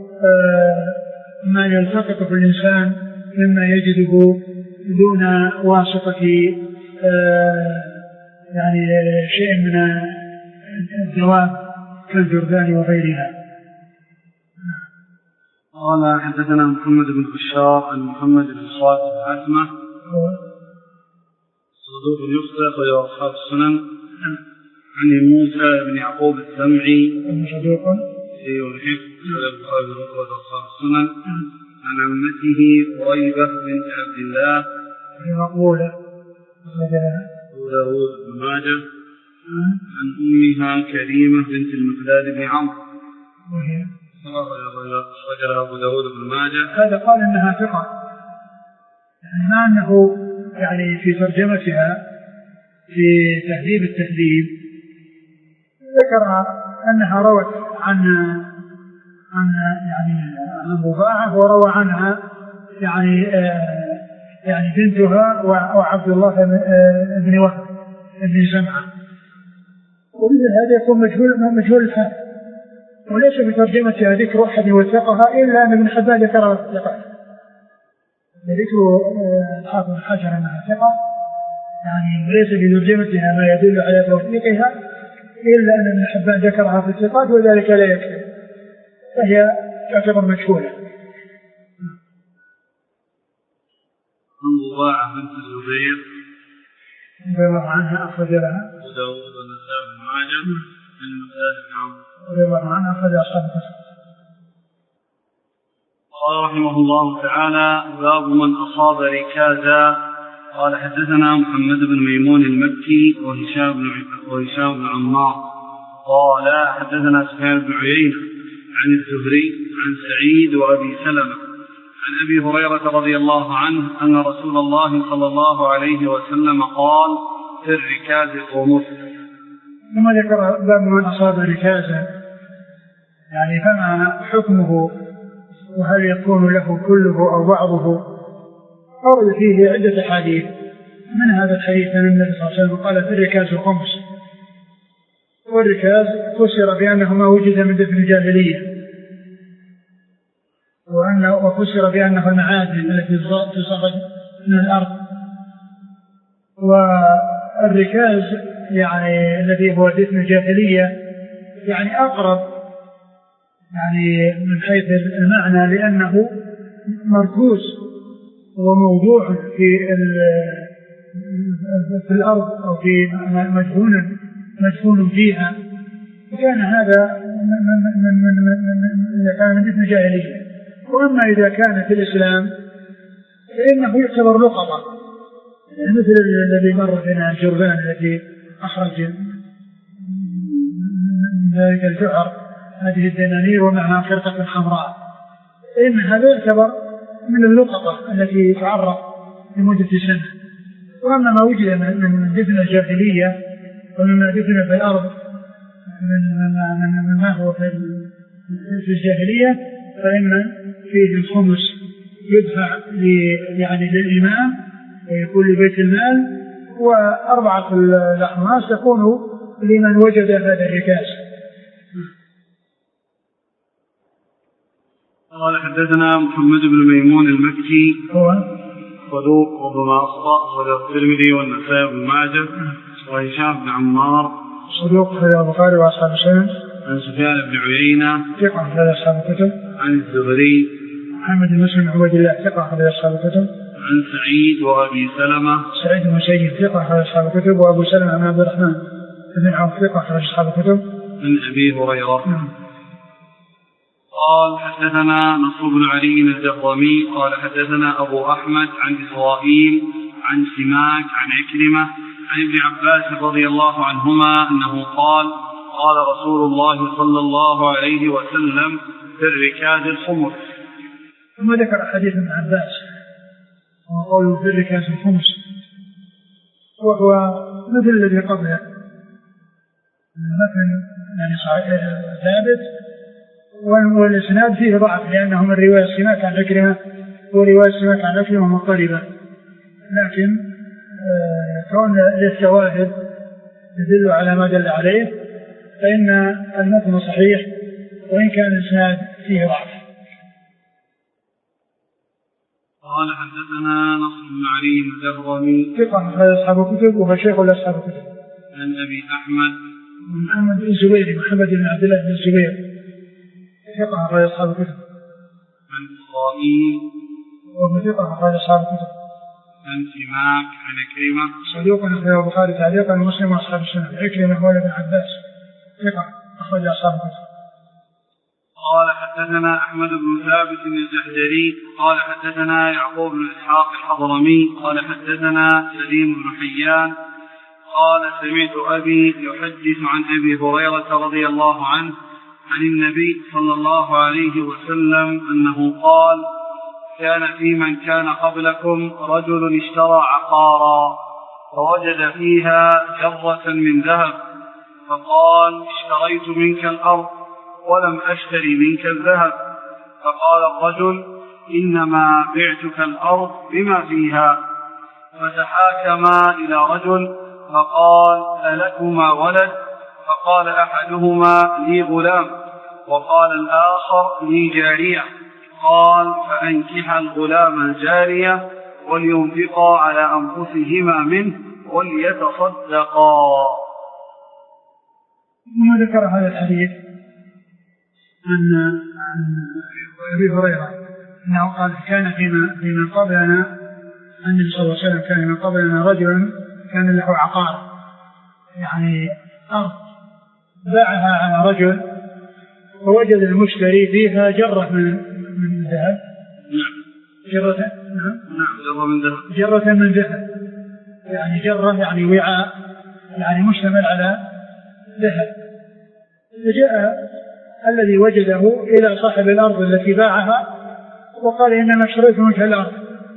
ما يلتقط في الإنسان مما يجده دون واسطة يعني شيء من الدواب كالجرذان وغيرها. قال حدثنا محمد بن بشار عن محمد بن صالح الحاتمة صدوق يخطئ ويروى أصحاب السنن عن موسى بن يعقوب السمعي صدوق يحب البخاري وأصحاب السنن عن عمته قريبة بنت عبد الله مقبولة أبو داود بن ماجه عن أمها كريمة بنت المقداد بن عمرو وهي أخرجها أبو داود بن ماجه. هذا قال إنها ثقة، يعني مع أنه يعني في ترجمتها في تهذيب التهذيب ذكر أنها روت عن عن يعني عن رضاعة وروى عنها يعني آه يعني بنتها وعبد الله بن وهب بن زمعة، ولذا هذا يكون مجهول مجهول الحال، وليس بترجمتها ذكر أحد وثقها إلا أن ابن حبان ذكرها في الثقة، ذكر الحافظ بن حجر أنها ثقة يعني ليس بترجمتها ما يدل على توثيقها إلا أن ابن حبان ذكرها في الثقات وذلك لا يكفي، فهي تعتبر مجهولة. رضاعة بنت الزبير رضي الله عنها أخرج لها أبو داود والنسائي بن ماجه عن المقداد بن عمرو رضي الله عنها أخرج أصحاب الكتب. قال رحمه الله تعالى: باب من أصاب ركازا. قال: حدثنا محمد بن ميمون المكي وهشام بن وهشام بن عمار قال: حدثنا سفيان بن عيينة عن الزهري عن سعيد وأبي سلمة عن أبي هريرة رضي الله عنه أن رسول الله صلى الله عليه وسلم قال: في الركاز قوموا. ثم ذكر باب من أصاب ركازا، يعني فما حكمه وهل يكون له كله أو بعضه؟ أورد فيه عدة حديث، من هذا الحديث أن النبي صلى الله عليه وسلم قال: في الركاز خمس، والركاز فسر بأنه ما وجد من دفن الجاهلية، وأنه وفسر بأنه المعادن التي تصعد من الأرض، والركاز يعني الذي هو دفن الجاهلية يعني أقرب يعني من حيث المعنى، لأنه مركوز وموضوع في في الأرض أو في مدفون مدفون فيها، وكان هذا إذا كان من دفن الجاهلية. وأما إذا كان في الإسلام فإنه يعتبر لقطة، مثل الذي مر بنا الجربان الذي أخرج من ذلك الجعر هذه الدنانير ومعها خرقة حمراء، إن هذا يعتبر من اللقطة التي تعرف لمدة سنة. وأما ما وجد من دفن الجاهلية ومما دفن في الأرض من ما هو في الجاهلية فإن فيه الخمس يدفع يعني للإمام ويكون لبيت المال، وأربعة الأخماس تكون لمن وجد هذا الركاز. قال: حدثنا محمد بن ميمون المكي هو صدوق ربما أخطأ، وله الترمذي والنسائي بن ماجه، وهشام بن عمار صدوق في البخاري وأصحاب السنن. عن سفيان بن عيينة ثقة في أصحاب الكتب. عن الزهري محمد بن مسلم عبد الله ثقة في أصحاب الكتب. عن سعيد وأبي سلمة سعيد بن سيد ثقة في أصحاب الكتب، وأبو سلمة بن عبد الرحمن بن عوف ثقة في أصحاب الكتب. عن أبي هريرة. نعم. قال: حدثنا نصر بن علي الجهضمي قال: حدثنا أبو أحمد عن إسرائيل عن سماك عن عكرمة عن ابن عباس رضي الله عنهما أنه قال: قال رسول الله صلى الله عليه وسلم: في الركاز الخمس. ثم ذكر حديث ابن عباس وقوله في الركاز الخمس، وهو مثل الذي قبله، المتن يعني ثابت، والإسناد فيه ضعف لأنه من رواية سماك عن عكرمة، ورواية سماك عن عكرمة مضطربة، لكن كون للشواهد يدل على ما دل عليه فإن المتن صحيح وإن كان الإسناد فيه ضعف. قال: حدثنا نصر بن علي الجهضمي ثقة في أصحاب الكتب وهو شيخ لأصحاب الكتب. عن أبي أحمد محمد بن الزبير محمد بن عبد الله بن الزبير ثقة في أصحاب الكتب. عن إسرائيل وهو ثقة في أصحاب الكتب. عن سماك عن عكرمة صدوق في البخاري تعليقا ومسلم وأصحاب السنن. عكرمة هو ابن عباس ثقة أخرج أصحاب الكتب. قال حدثنا أحمد بن ثابت الزهري قال حدثنا يعقوب بن إسحاق الحضرمي قال حدثنا سليم بن حيان قال سمعت أبي يحدث عن أبي هريرة رضي الله عنه عن النبي صلى الله عليه وسلم أنه قال كان في من كان قبلكم رجل اشترى عقارا فوجد فيها جرة من ذهب فقال اشتريت منك الأرض ولم أشتري منك الذهب. فقال الرجل إنما بعتك الأرض بما فيها. فتحاكما إلى رجل فقال ألكما ولد؟ فقال أحدهما لي غلام وقال الآخر لي جارية. قال فأنكح الغلام الجارية ولينفقا على أنفسهما منه وليتصدقا. ثم ذكر هذا الحديث عن أبي هريرة أنه قال كان في من قبلنا النبي صلى الله عليه وسلم كان من قبلنا رجل كان له عقار يعني أرض باعها على رجل ووجد المشتري فيها جرة من من ذهب جرة جرة من ذهب جرة من ذهب يعني جرة يعني وعاء يعني مشتمل على ذهب. فجاء الذي وجده إلى صاحب الأرض التي باعها وقال إنما اشتريت منك الأرض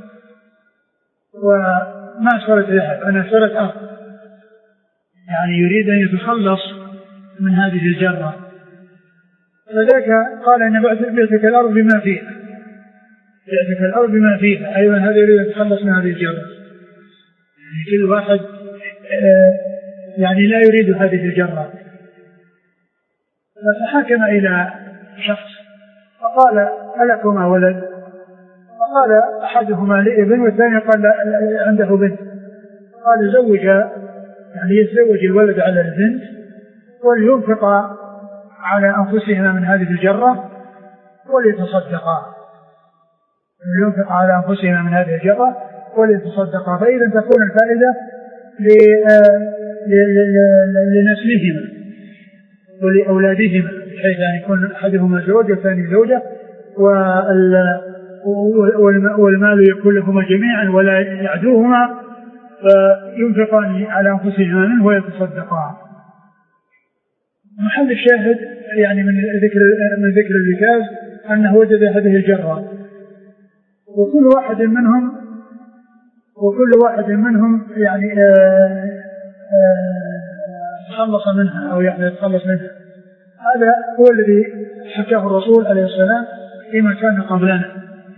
وما اشتريت ذهب أنا اشتريت أرض يعني يريد أن يتخلص من هذه الجرة. فذاك قال إن بعتك الأرض بما فيها بعتك الأرض بما فيها أيضا هذا يريد أن يتخلص من هذه الجرة. يعني كل واحد يعني لا يريد هذه الجرة. فتحاكم إلى شخص فقال ألكما ولد؟ فقال أحدهما لابن والثاني قال عنده بنت. قال زوج يعني يتزوج الولد على البنت ولينفق على أنفسهما من هذه الجرة وليتصدقا ولينفق على أنفسهما من هذه الجرة وليتصدقا. فإذا تكون الفائدة لنسلهما ولأولادهما بحيث أن يكون أحدهما زوج والثاني زوجة والمال يكون لهما جميعا ولا يعدوهما فينفقان على أنفسهما منه ويتصدقان. محل الشاهد يعني من ذكر من ذكر الركاز أنه وجد هذه الجرة وكل واحد منهم وكل واحد منهم يعني تخلص منها أو يعني يتخلص منها. هذا هو الذي حكاه الرسول عليه السلام فيما كان قبلنا.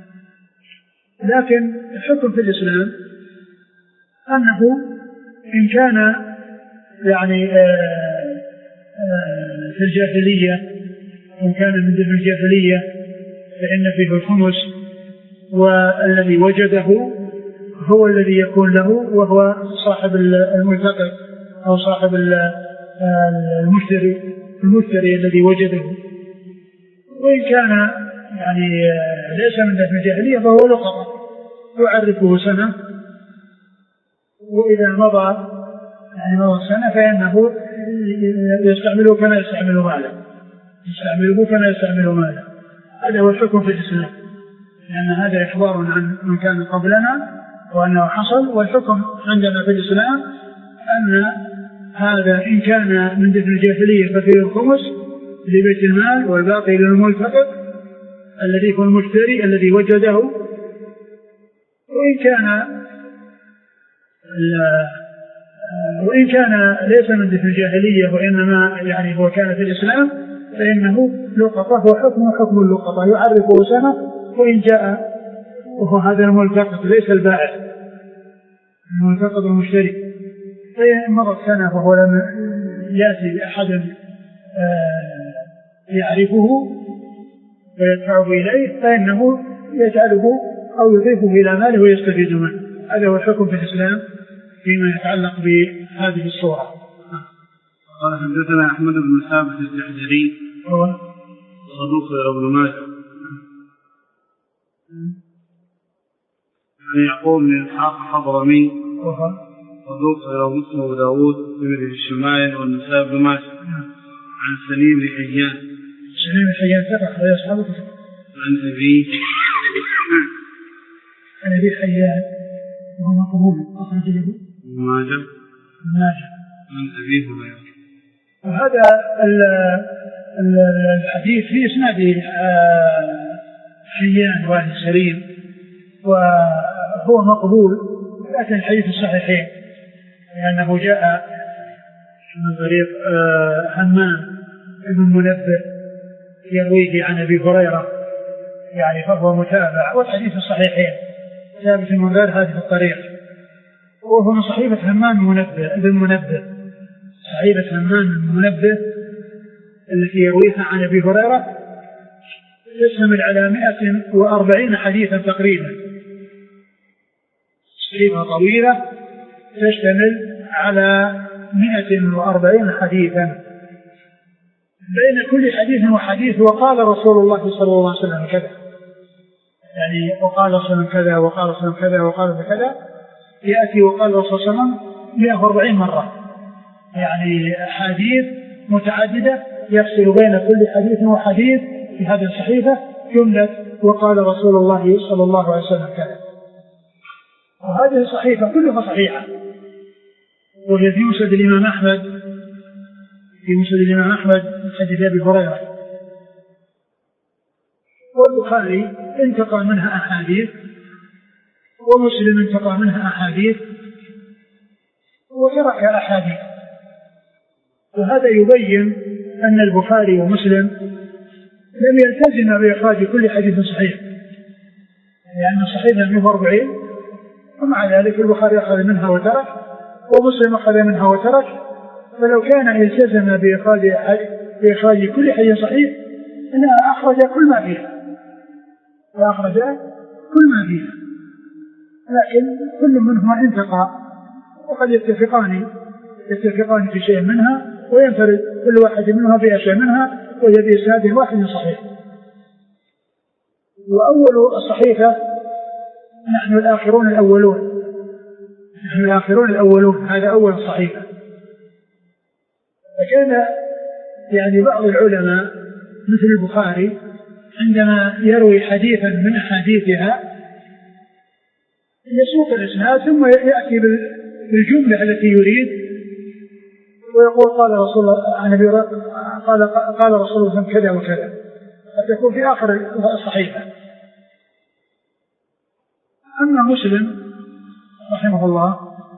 لكن الحكم في الإسلام أنه إن كان يعني في الجاهلية إن كان من ذي الجاهلية فإن فيه الخمس والذي وجده هو الذي يكون له وهو صاحب الملتقط أو صاحب المشتري المشتري الذي وجده. وإن كان يعني ليس من ذي الجاهلية فهو لقطة يعرفه سنة وإذا مضى يعني مضى سنة فإنه يستعمله كما يستعمل ماله يستعمله كما يستعمل ماله. هذا هو الحكم في الإسلام لأن هذا إخبار عن من كان قبلنا وأنه حصل. والحكم عندنا في الإسلام أن هذا إن كان من دفن الجاهلية ففيه الخمس لبيت المال والباقي للملتقط الذي هو المشتري الذي وجده. وإن كان وإن كان ليس من دفن الجاهلية وإنما يعني هو كان في الإسلام فإنه لقطة وحكم حكم اللقطة يعرفه سنة. وإن جاء وهو هذا الملتقط ليس البائع الملتقط المشتري فإن مرت سنة وهو لم يأتي بأحد يعرفه ويدفعه إليه فإنه يجعله أو يضيفه إلى ماله ويستفيد منه. هذا هو الحكم في الإسلام فيما يتعلق بهذه الصورة. قال حدثنا أحمد بن ثابت الزهري هو صدوق ابن ماجه عن يعقوب بن إسحاق الحضرمي وهو صدوق رواه مسلم وداود بن الشمائل والنسائي بن ماجه عن سليم بن حيان سليم بن حيان ثقة أخرج أصحاب الكتب. عن أبي عن أبي حيان وهو مقبول أخرج له ماجه ماجه عن أبي هريرة. وهذا الحديث في إسناده حيان والد سليم وهو مقبول، لكن الحديث الصحيحين لأنه جاء من طريق همام بن منبه يرويه عن أبي هريرة يعني فهو متابع، والحديث الصحيحين ثابت من غير هذه الطريق، وهو من صحيفة همام منبه بن منبه صحيفة همام بن منبه التي يرويها عن أبي هريرة تشتمل على مئة وأربعين حديثا تقريبا، صحيفة طويلة تشتمل على مئة وأربعين حديثا، بين كل حديث وحديث وقال رسول الله صلى الله عليه وسلم كذا، يعني وقال رسول الله كذا وقال رسول الله كذا وقال كذا، يأتي وقال رسول الله صلى الله عليه وسلم مئة وأربعين مرة، يعني حديث متعددة يفصل بين كل حديث وحديث في هذه الصحيفة جملة وقال رسول الله صلى الله عليه وسلم كذا. وهذه الصحيفة كلها صحيحة، وهي في مسند الإمام أحمد في مسند الإمام أحمد من حديث أبي هريرة، والبخاري انتقى منها أحاديث ومسلم انتقى منها أحاديث وترك أحاديث، وهذا يبين أن البخاري ومسلم لم يلتزم بإخراج كل حديث صحيح، لأن الصحيح مئة وأربعين ومع ذلك البخاري أخذ منها وترك ومسلم أخذ منها وترك، فلو كان التزم بإخراج, بإخراج كل حديث صحيح أنها أخرج كل ما فيها وأخرج كل ما فيها، لكن كل منهما انتقى وقد يتفقان يتفقان في شيء منها وينفرد كل واحد منها بأشياء منها وهي بإسناد واحد صحيح. وأول الصحيفة نحن الآخرون الأولون نحن الآخرون الأولون هذا أول الصحيفة. فكان يعني بعض العلماء مثل البخاري عندما يروي حديثا من أحاديثها يسوق الإسناد ثم يأتي بالجملة التي يريد ويقول قال رسول الله عن أبي قال قال رسول الله كذا وكذا، فتكون في آخر الصحيفة. أما مسلم رحمه الله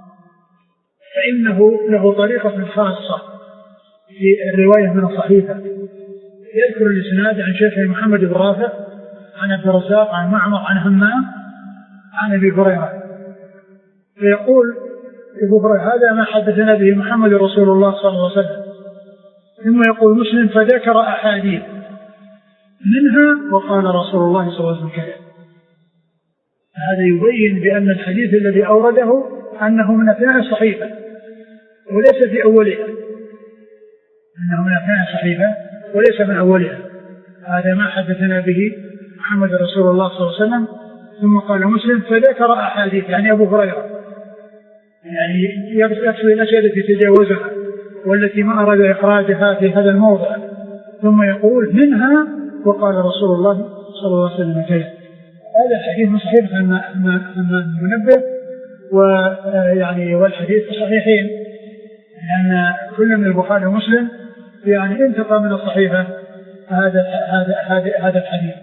فإنه له طريقة خاصة في الرواية من الصحيفة، يذكر الإسناد عن شيخه محمد بن رافع عن عبد الرزاق عن معمر عن همام عن أبي هريرة، فيقول أبو هريرة هذا ما حدثنا به محمد رسول الله صلى الله عليه وسلم، ثم يقول مسلم فذكر أحاديث منها وقال رسول الله صلى الله عليه وسلم كذا. هذا يبين بأن الحديث الذي أورده أنه من أثناء الصحيفة وليس في أولها، أنه من أثناء الصحيفة وليس من أولها. هذا ما حدثنا به محمد رسول الله صلى الله عليه وسلم، ثم قال مسلم فذكر أحاديث يعني أبو هريرة، يعني يقصد الأشياء التي تجاوزها والتي ما أراد إخراجها في هذا الموضع، ثم يقول منها وقال رسول الله صلى الله عليه وسلم كذا. هذا الحديث من صحيفة المنبه ويعني والحديث صحيحين، لأن كل من البخاري ومسلم يعني انتقى من الصحيفة هذا هذا هذا هذا الحديث.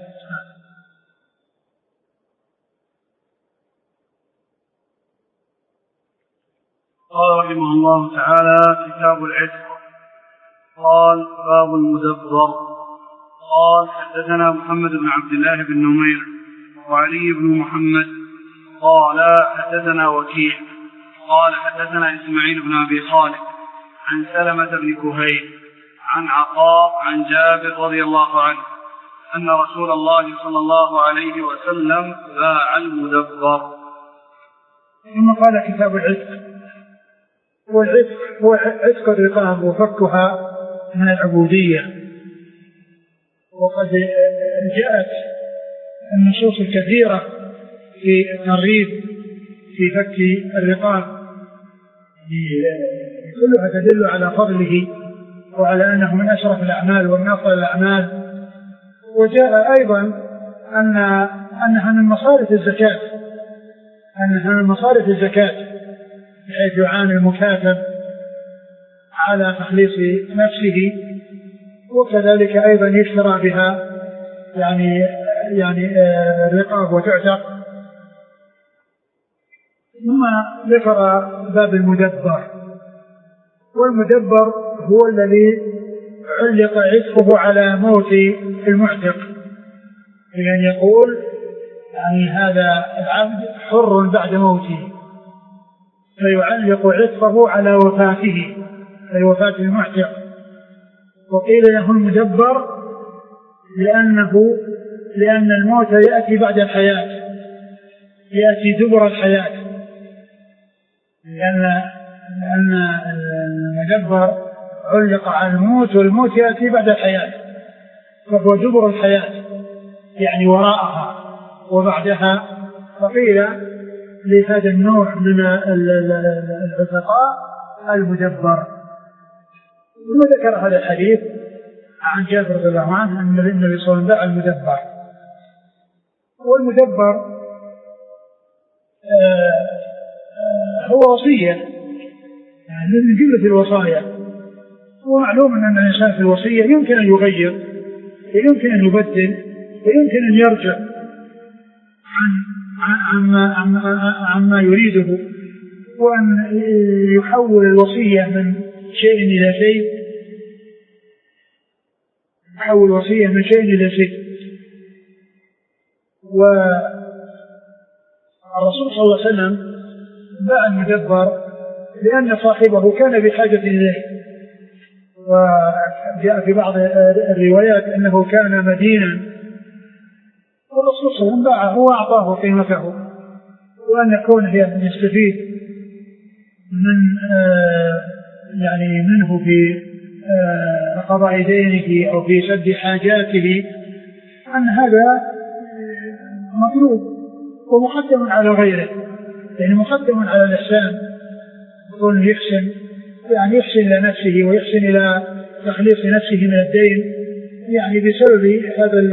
قال رحمه الله تعالى كتاب العتق. قال باب المدبر. قال حدثنا محمد بن عبد الله بن نمير وعلي بن محمد قال حدثنا وكيع قال حدثنا إسماعيل بن أبي خالد عن سلمة بن كهيل عن عطاء عن جابر رضي الله عنه أن رسول الله صلى الله عليه وسلم باع المدبر. ثم قال كتاب العتق. والعتق هو عتق الرقاب وفكها من العبودية، وقد جاءت النصوص الكثيرة في الترغيب في فك الرقاب كلها تدل على فضله وعلى أنه من أشرف الأعمال ومن أفضل الأعمال وجاء أيضا أن أنها من مصارف الزكاة أنها من مصارف الزكاة بحيث يعاني المكاتب على تخليص نفسه، وكذلك أيضا يشترى بها يعني يعني الرقاب وتعتق. ثم ذكر باب المدبر، والمدبر هو الذي علق عتقه على موت المعتق، لأن يقول يعني هذا العبد حر بعد موته، فيعلق عتقه على وفاته أي وفاة المعتق. وقيل له المدبر لأنه لأن الموت يأتي بعد الحياة، يأتي دبر الحياة، لأن لأن المدبر علق على الموت، والموت يأتي بعد الحياة، فهو دبر الحياة يعني وراءها وبعدها. فقيل لهذا النوع من العتقاء المدبر. ثم ذكر هذا الحديث عن جابر رضي الله عنه أن النبي صلى الله عليه وسلم باع المدبر. والمدبر آه آه هو وصية يعني من جملة الوصايا. ومعلوم أن الإنسان في الوصية يمكن أن يغير ويمكن أن يبدل ويمكن أن يرجع عن عما, عما, عما يريده، وأن يحول الوصية من شيء إلى شيء يحول الوصية من شيء إلى شيء. والرسول صلى الله عليه وسلم باع المدبر لأن صاحبه كان بحاجة إليه، وجاء في بعض الروايات أنه كان مدينا، والرسول صلى الله عليه وسلم باعه وأعطاه قيمته، وأن كونه يستفيد من آه يعني منه في آه قضاء دينه أو في سد حاجاته، أن هذا مطلوب ومقدم على غيره، يعني مقدم على الإحسان، يكون يحسن يعني يحسن إلى نفسه ويحسن إلى تخليص نفسه من الدين، يعني بسبب هذا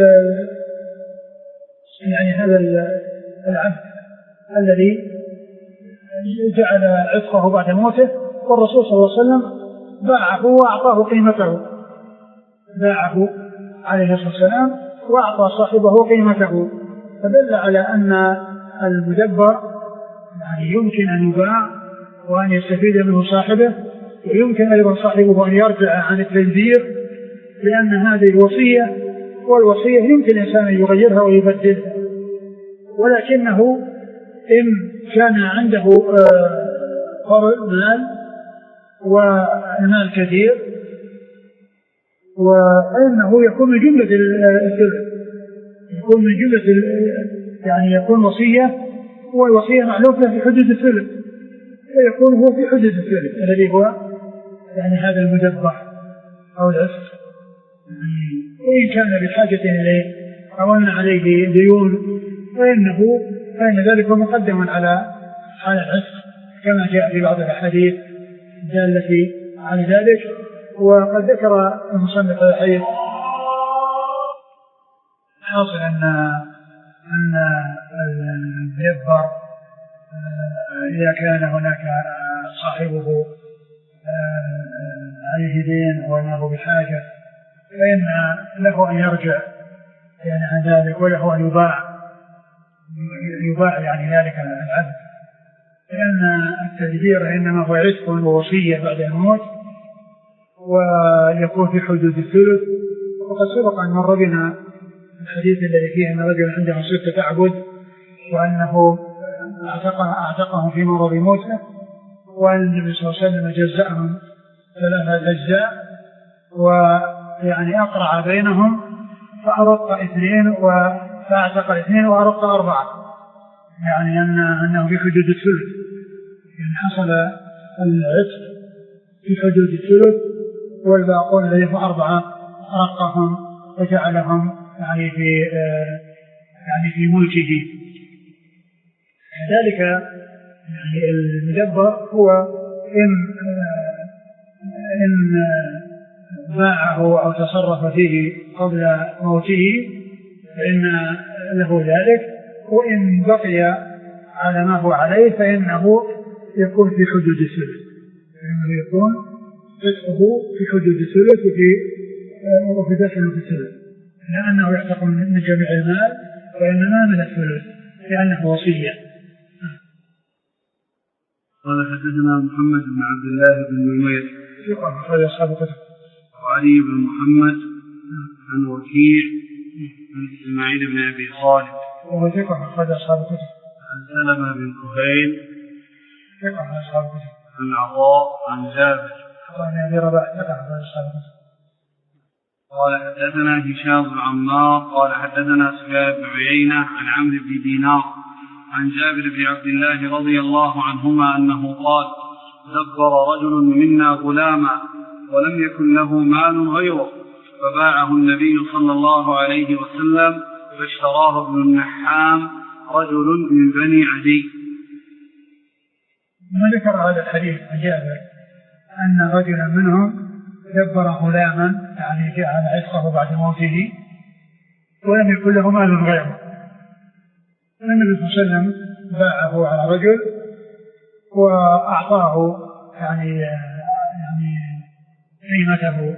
يعني هذا العبد الذي جعل عتقه بعد موته، والرسول صلى الله عليه وسلم باعه وأعطاه قيمته، باعه عليه الصلاة والسلام وأعطى صاحبه قيمته، فدل على أن المدبر يعني يمكن أن يباع وأن يستفيد منه صاحبه، ويمكن أيضا صاحبه أن يرجع عن التنذير، لأن هذه الوصية، والوصية يمكن الإنسان أن يغيرها ويبدلها، ولكنه إن كان عنده فرض مال والمال كثير وإنه يكون من جملة الثلث، يكون من جملة يعني يكون وصية، والوصية معلومة في حدود الثلث، فيكون هو في حدود الثلث الذي هو يعني هذا المدبر أو العتق، وإن كان بحاجة إليه أو أن عليه ديون فإنه فإن ذلك مقدم على على العتق، كما جاء في بعض الأحاديث الدالة على ذلك. وقد ذكر المصنف الحديث حاصل أن أن المدبر إذا كان هناك صاحبه عليه دين وأنه بحاجة فإن له أن يرجع يعني عن ذلك، وله أن يباع يباع يعني ذلك العبد، لأن التدبير إنما هو عتق ووصية بعد الموت، ويكون في حدود الثلث. وقد سبق أن مر بنا الحديث الذي فيه أن رجل عنده صفة تعبد وأنه أعتقهم في مرض موته، وأن النبي صلى الله عليه وسلم جزأهم ثلاثة أجزاء ويعني أقرع بينهم، فأرق اثنين فأعتق اثنين وأرق أربعة، يعني أن أنه في حدود الثلث، يعني حصل العتق في حدود الثلث، والباقون الذين أربعة أرقهم وجعلهم يعني في يعني في ملكه. ذلك يعني المدبر هو إن إن باعه أو تصرف فيه قبل موته فإن له ذلك، وإن بقي على ما هو عليه فإنه يكون في حدود الثلث، فإنه يكون فسخه في حدود الثلث وفي وفي دخله في الثلث، لأنه يعتق من جميع المال وإنما من الثلث لأنه وصية. قال حدثنا محمد بن عبد الله بن نمير ثقة أخرج أصحاب الكتب. وعلي بن محمد عن وكيع عن إسماعيل بن أبي صالح وهو ثقة أخرج أصحاب الكتب. عن سلمة بن كهيل ثقة أخرج أصحاب الكتب. عن عطاء عن جابر عن أبي رباح ثقة أخرج أصحاب الكتب. قال حدثنا هشام بن عمار قال حدثنا سفيان بن عيينة عن عمرو بن دينار عن جابر بن عبد الله رضي الله عنهما أنه قال دبر رجل منا غلاما ولم يكن له مال غيره فباعه النبي صلى الله عليه وسلم فاشتراه ابن النحام رجل من بني عدي. ما ذكر هذا الحديث عن جابر أن رجلا منهم دبر غلاما يعني جعل عتقه بعد موته ولم يكن له مال غيره، النبي صلى الله عليه وسلم باعه على رجل وأعطاه يعني يعني قيمته.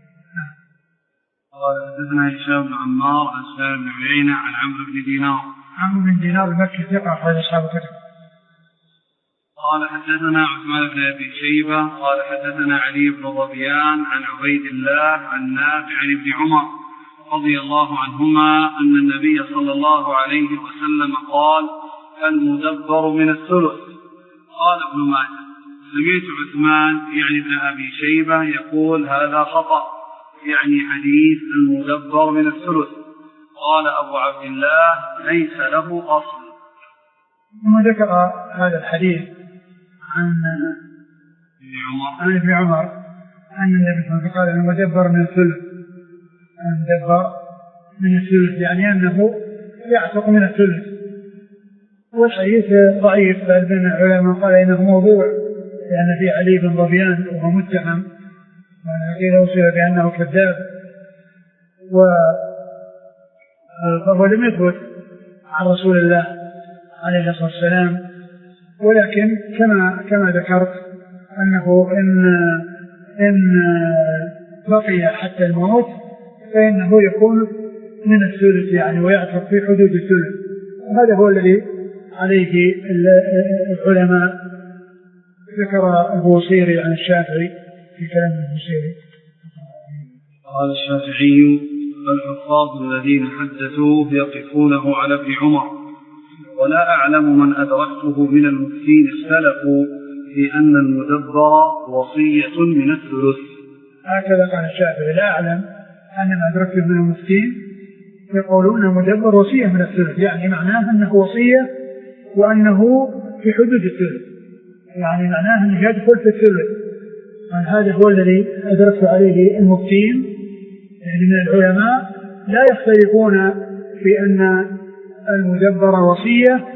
قال حدثنا هشام بن عمار عن سفيان بن عيينة عن عمرو بن دينار عمرو بن دينار المكي ثقة أخرج أصحاب الكتب. قال حدثنا عثمان بن أبي شيبة قال حدثنا علي بن ظبيان عن عبيد الله عن نافع عن ابن عمر رضي الله عنهما أن النبي صلى الله عليه وسلم قال المدبر من الثلث. قال ابن ماجه سمعت عثمان يعني ابن أبي شيبة يقول هذا خطأ يعني حديث المدبر من الثلث. قال أبو عبد الله ليس له أصل. ثم ذكر هذا الحديث عن عن ابن عمر أن النبي صلى الله عليه وسلم قال المدبر من الثلث، المدبر من الثلث يعني أنه يعتق من الثلث، والحديث ضعيف بل بين العلماء قال إنه موضوع لأن في علي بن ظبيان وهو متهم وقيل وصف بأنه كذاب وهو لم يثبت عن رسول الله عليه الصلاة والسلام، ولكن كما كما ذكرت أنه إن إن بقي حتى الموت فإنه يكون من الثلث يعني ويعتق في حدود الثلث. هذا هو الذي عليه العلماء. ذكر البوصيري عن الشافعي في كلام البوصيري قال الشافعي الحفاظ الذين حدثوه يقفونه على ابن عمر ولا أعلم من أدركته من المفتين اختلفوا في أن المدبر وصية من الثلث. هكذا قال الشافعي لا أعلم أن من أدركته من المفتين يقولون المدبر وصية من الثلث، يعني معناه أنه وصية وأنه في حدود الثلث، يعني معناه أنه يدخل في الثلث. هذا هو الذي أدركت عليه المفتين يعني من العلماء، لا يختلفون في أن المدبر وصية،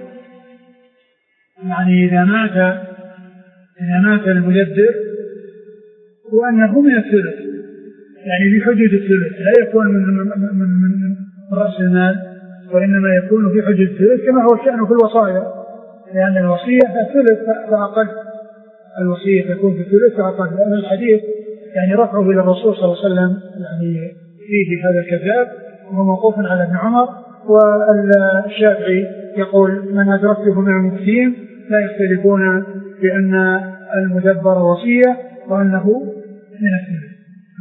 يعني إذا مات إذا مات المدبر وأنه من الثلث يعني في حدود الثلث، لا يكون من, من, من, من رأس المال وإنما يكون في حدود الثلث كما هو الشأن في الوصايا، لأن الوصية الثلث فأقل، الوصية تكون في الثلث فأقل. لأن الحديث يعني رفعه إلى الرسول صلى الله عليه وسلم يعني فيه هذا الكذاب وهو موقوف على ابن عمر، والشافعي يقول من أدركته من المفتين لا يختلفون بأن المدبر وصية وأنه من الثلث.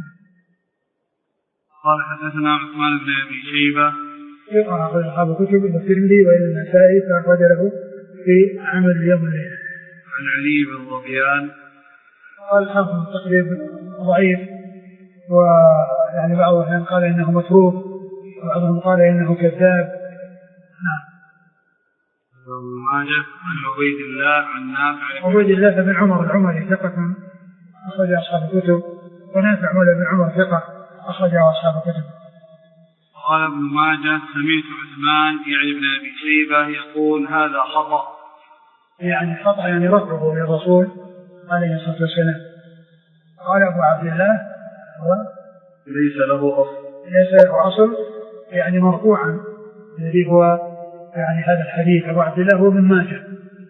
قال حدثنا عثمان بن أبي شيبة يقرأ أخرج أصحاب الكتب إلى الترمذي وإلى النسائي فأخرج له في عمل اليوم والليلة. عن علي بن ظبيان قال الحافظ التقريب ضعيف، ويعني بعضهم قال إنه متروك وبعضهم قال إنه كذاب. نعم. ابن ماجه عن عبيد الله عن نافع عبيد الله بن عمر العمري ثقة أخرج أصحاب الكتب، ونافع مولى بن عمر ثقة أخرج أصحاب الكتب. قال ابن ماجه سمعت عثمان يعني ابن أبي شيبة يقول هذا خطأ، يعني خطأ يعني رفعه للرسول عليه الصلاة والسلام. قال أبو عبد الله هو ليس له أصل ليس له أصل يعني مرفوعا الذي هو يعني هذا الحديث أبو عبد الله هو بن ماجه.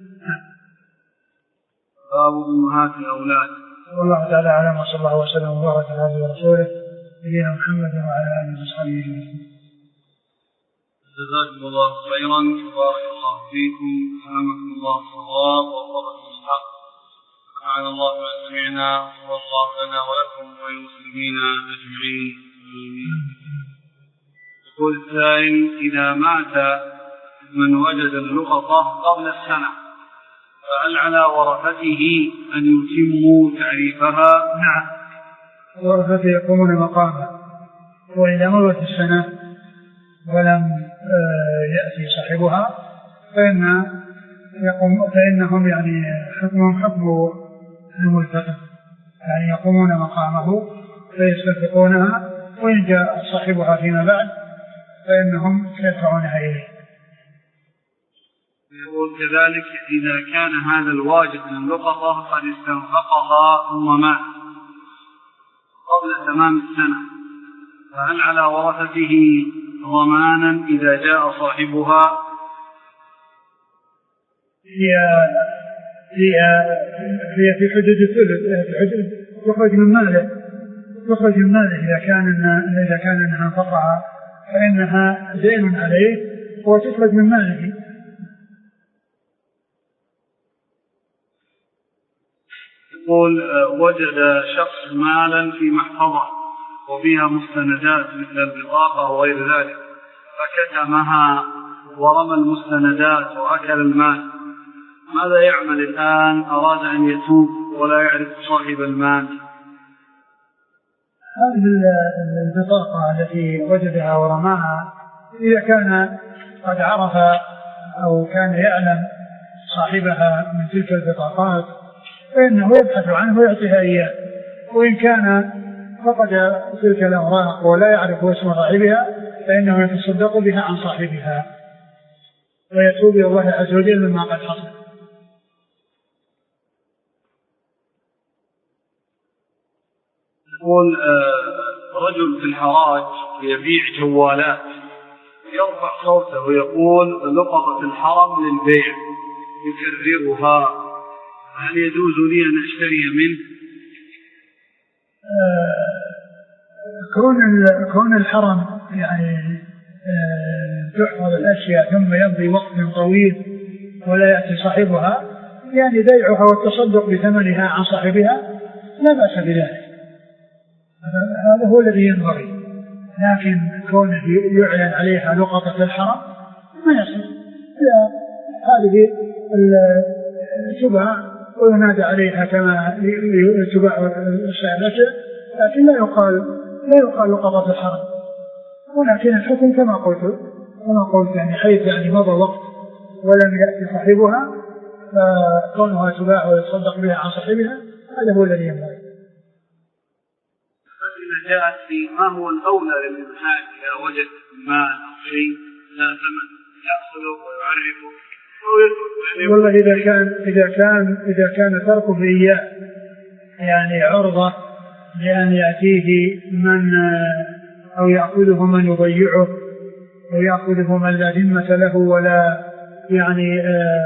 باب أمهات الأولاد. والله تعالى أعلم وصلى الله وسلم وبارك على عبده ورسوله نبينا محمد وعلى آله وصحبه أجمعين. جزاكم الله خيرا وبارك الله فيكم وسلمكم الله الصواب ووفقكم الحق ونفعنا الله بما سمعنا والله لنا ولكم وللمسلمين أجمعين. يقول السائل: إذا مات من وجد اللقطة قبل السنة فهل على ورثته أن يتموا تعريفها؟ نعم، ورثته يقومون مقامها، وإذا مرت السنة ولم يأتي صاحبها فإن يقوم فإنهم يعني حكمهم حكم الملتقط، يعني يقومون مقامه فيستفقونها، وإن جاء صاحبها فيما بعد فإنهم يدفعونها إليه. يقول كذلك: إذا كان هذا الواجد من اللقطة قد استنفقها ثم مات قبل تمام السنة فهل على ورثته ضمانا إذا جاء صاحبها؟ هي هي هي في حدود الثلث، في حدود تخرج من ماله، تخرج من ماله إذا كان إذا كان أنها انفقها فإنها دين عليه وتخرج من ماله. يقول: وجد شخص مالا في محفظة وفيها مستندات مثل البطاقة وغير ذلك فكتمها ورمى المستندات وأكل المال، ماذا يعمل الآن؟ أراد أن يتوب ولا يعرف صاحب المال. هذه البطاقة التي وجدها ورماها إذا كان قد عرف أو كان يعلم صاحبها من تلك البطاقات فإنه يبحث عنه ويعطيها إياه، وإن كان فقد تلك الأوراق ولا يعرف اسم صاحبها فإنه يتصدق بها عن صاحبها ويتوب إلى الله عز وجل مما قد حصل. يقول: رجل في الحراج يبيع جوالات يرفع صوته ويقول: لقطة الحرم للبيع يكررها، هل يجوز لي أن أشتري منه؟ كون كون الحرم يعني تحفظ الأشياء ثم يمضي وقت طويل ولا يأتي صاحبها، يعني بيعها والتصدق بثمنها عن صاحبها لا بأس بذلك، هذا هو الذي ينبغي. لكن كونه يعلن عليها لقطة الحرم ما يصح، هذه تباع وينادى عليها كما تباع الشعبة، لكن لا يقال لا يقال لقطة الحرم، ولكن الحكم كما قلت كما قلت يعني حيث يعني مضى وقت ولم يأتي صاحبها فكونها تباع ويتصدق بها عن صاحبها هذا هو الذي ينبغي. إذا جاءت في ما هو الأولى للإنسان إذا وجد مال أو شيء لا ثمن يأخذه ويعرفه أو يترك؟ والله إذا كان إذا كان إذا كان تركه إياه يعني عرضة لأن يأتيه من أو يأخذه من يضيعه أو يأخذه من لا ذمة له ولا يعني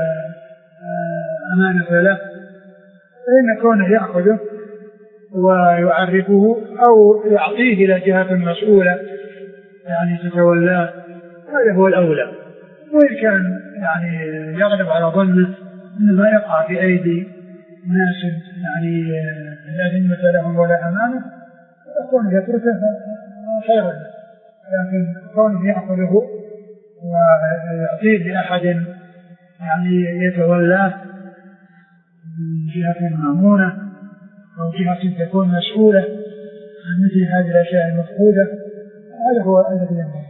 أمانة له، فإن كونه يأخذه ويعرفه أو يعطيه إلى جهة مسؤولة يعني تتولاه هذا هو الأولى. وإن كان يعني يغلب على ظنه أن ما يقع في أيدي ناس يعني لا ذمة لهم ولا أمانة يكون يتركه خيرا، لكن كونه يأخذه ويعطيه لأحد يعني يتولاه من جهة مأمونة أو جهة تكون مسؤولة عن مثل هذه الأشياء المفقودة هذا هو الذي ينبغي.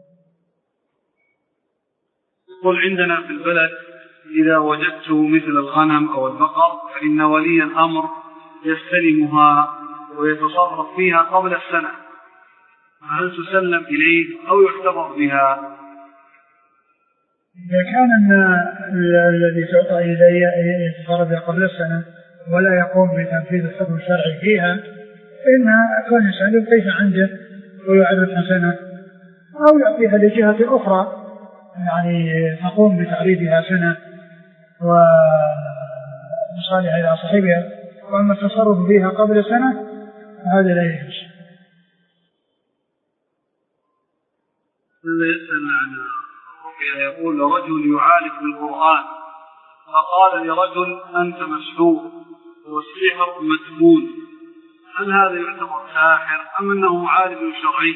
يقول: عندنا في البلد إذا وجدته مثل الغنم أو البقر فإن ولي الأمر يستلمها ويتصرف فيها قبل السنة، هل تسلم إليه أو يحتفظ بها؟ إذا كان الذي تعطى إليه يتصرف بها قبل السنة ولا يقوم بتنفيذ الحكم الشرعي فيها إن كل إنسان يبقيها عنده ويعرفها سنة أو يعطيها لجهة أخرى يعني تقوم بتعريفها سنة ومصالحها إلى صاحبها. وأما التصرف فيها قبل سنة هذا لا يجوز. الذي يسأل عن الرقية يقول رجل يعالج بالقرآن فقال لرجل أنت مسحور والسحر مدفون، هل هذا يعتبر ساحر أم أنه معالج شرعي؟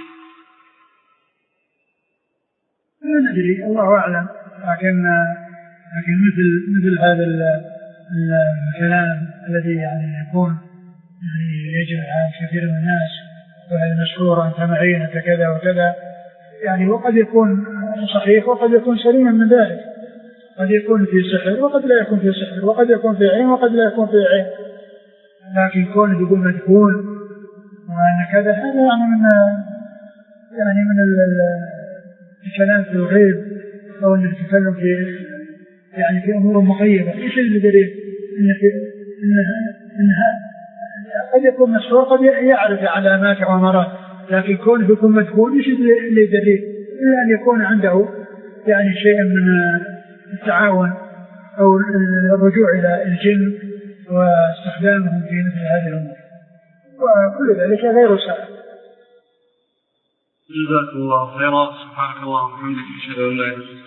لا ندري، الله أعلم. لكن لكن مثل مثل هذا الكلام الذي يعني يكون يعني يجري على كثير من الناس، وهذا مشهور أنت معين أنت كذا وكذا، يعني وقد يكون صحيح وقد يكون سليما من ذلك، قد يكون في سحر وقد لا يكون في سحر، وقد يكون في عين وقد لا يكون في عين. لكن كونه يقول مدفون وأن كذا هذا يعني من يعني من الكلام في الغيب، أو أن يتكلم في يعني في أمور مغيبة. إيش اللي دليل إن في إنها إنها قد يكون مشهور قد يعرف علامات وأمارات، لكن كونه يكون مدفون إيش اللي دليل إلا أن يكون عنده يعني شيء من التعاون أو الرجوع إلى الجن واستخدامهم في مثل هذه الأمور، وكل ذلك غير سهل. جزاك الله خيرا. سبحانك اللهم وبحمدك أشهد أن لا إله إلا أنت.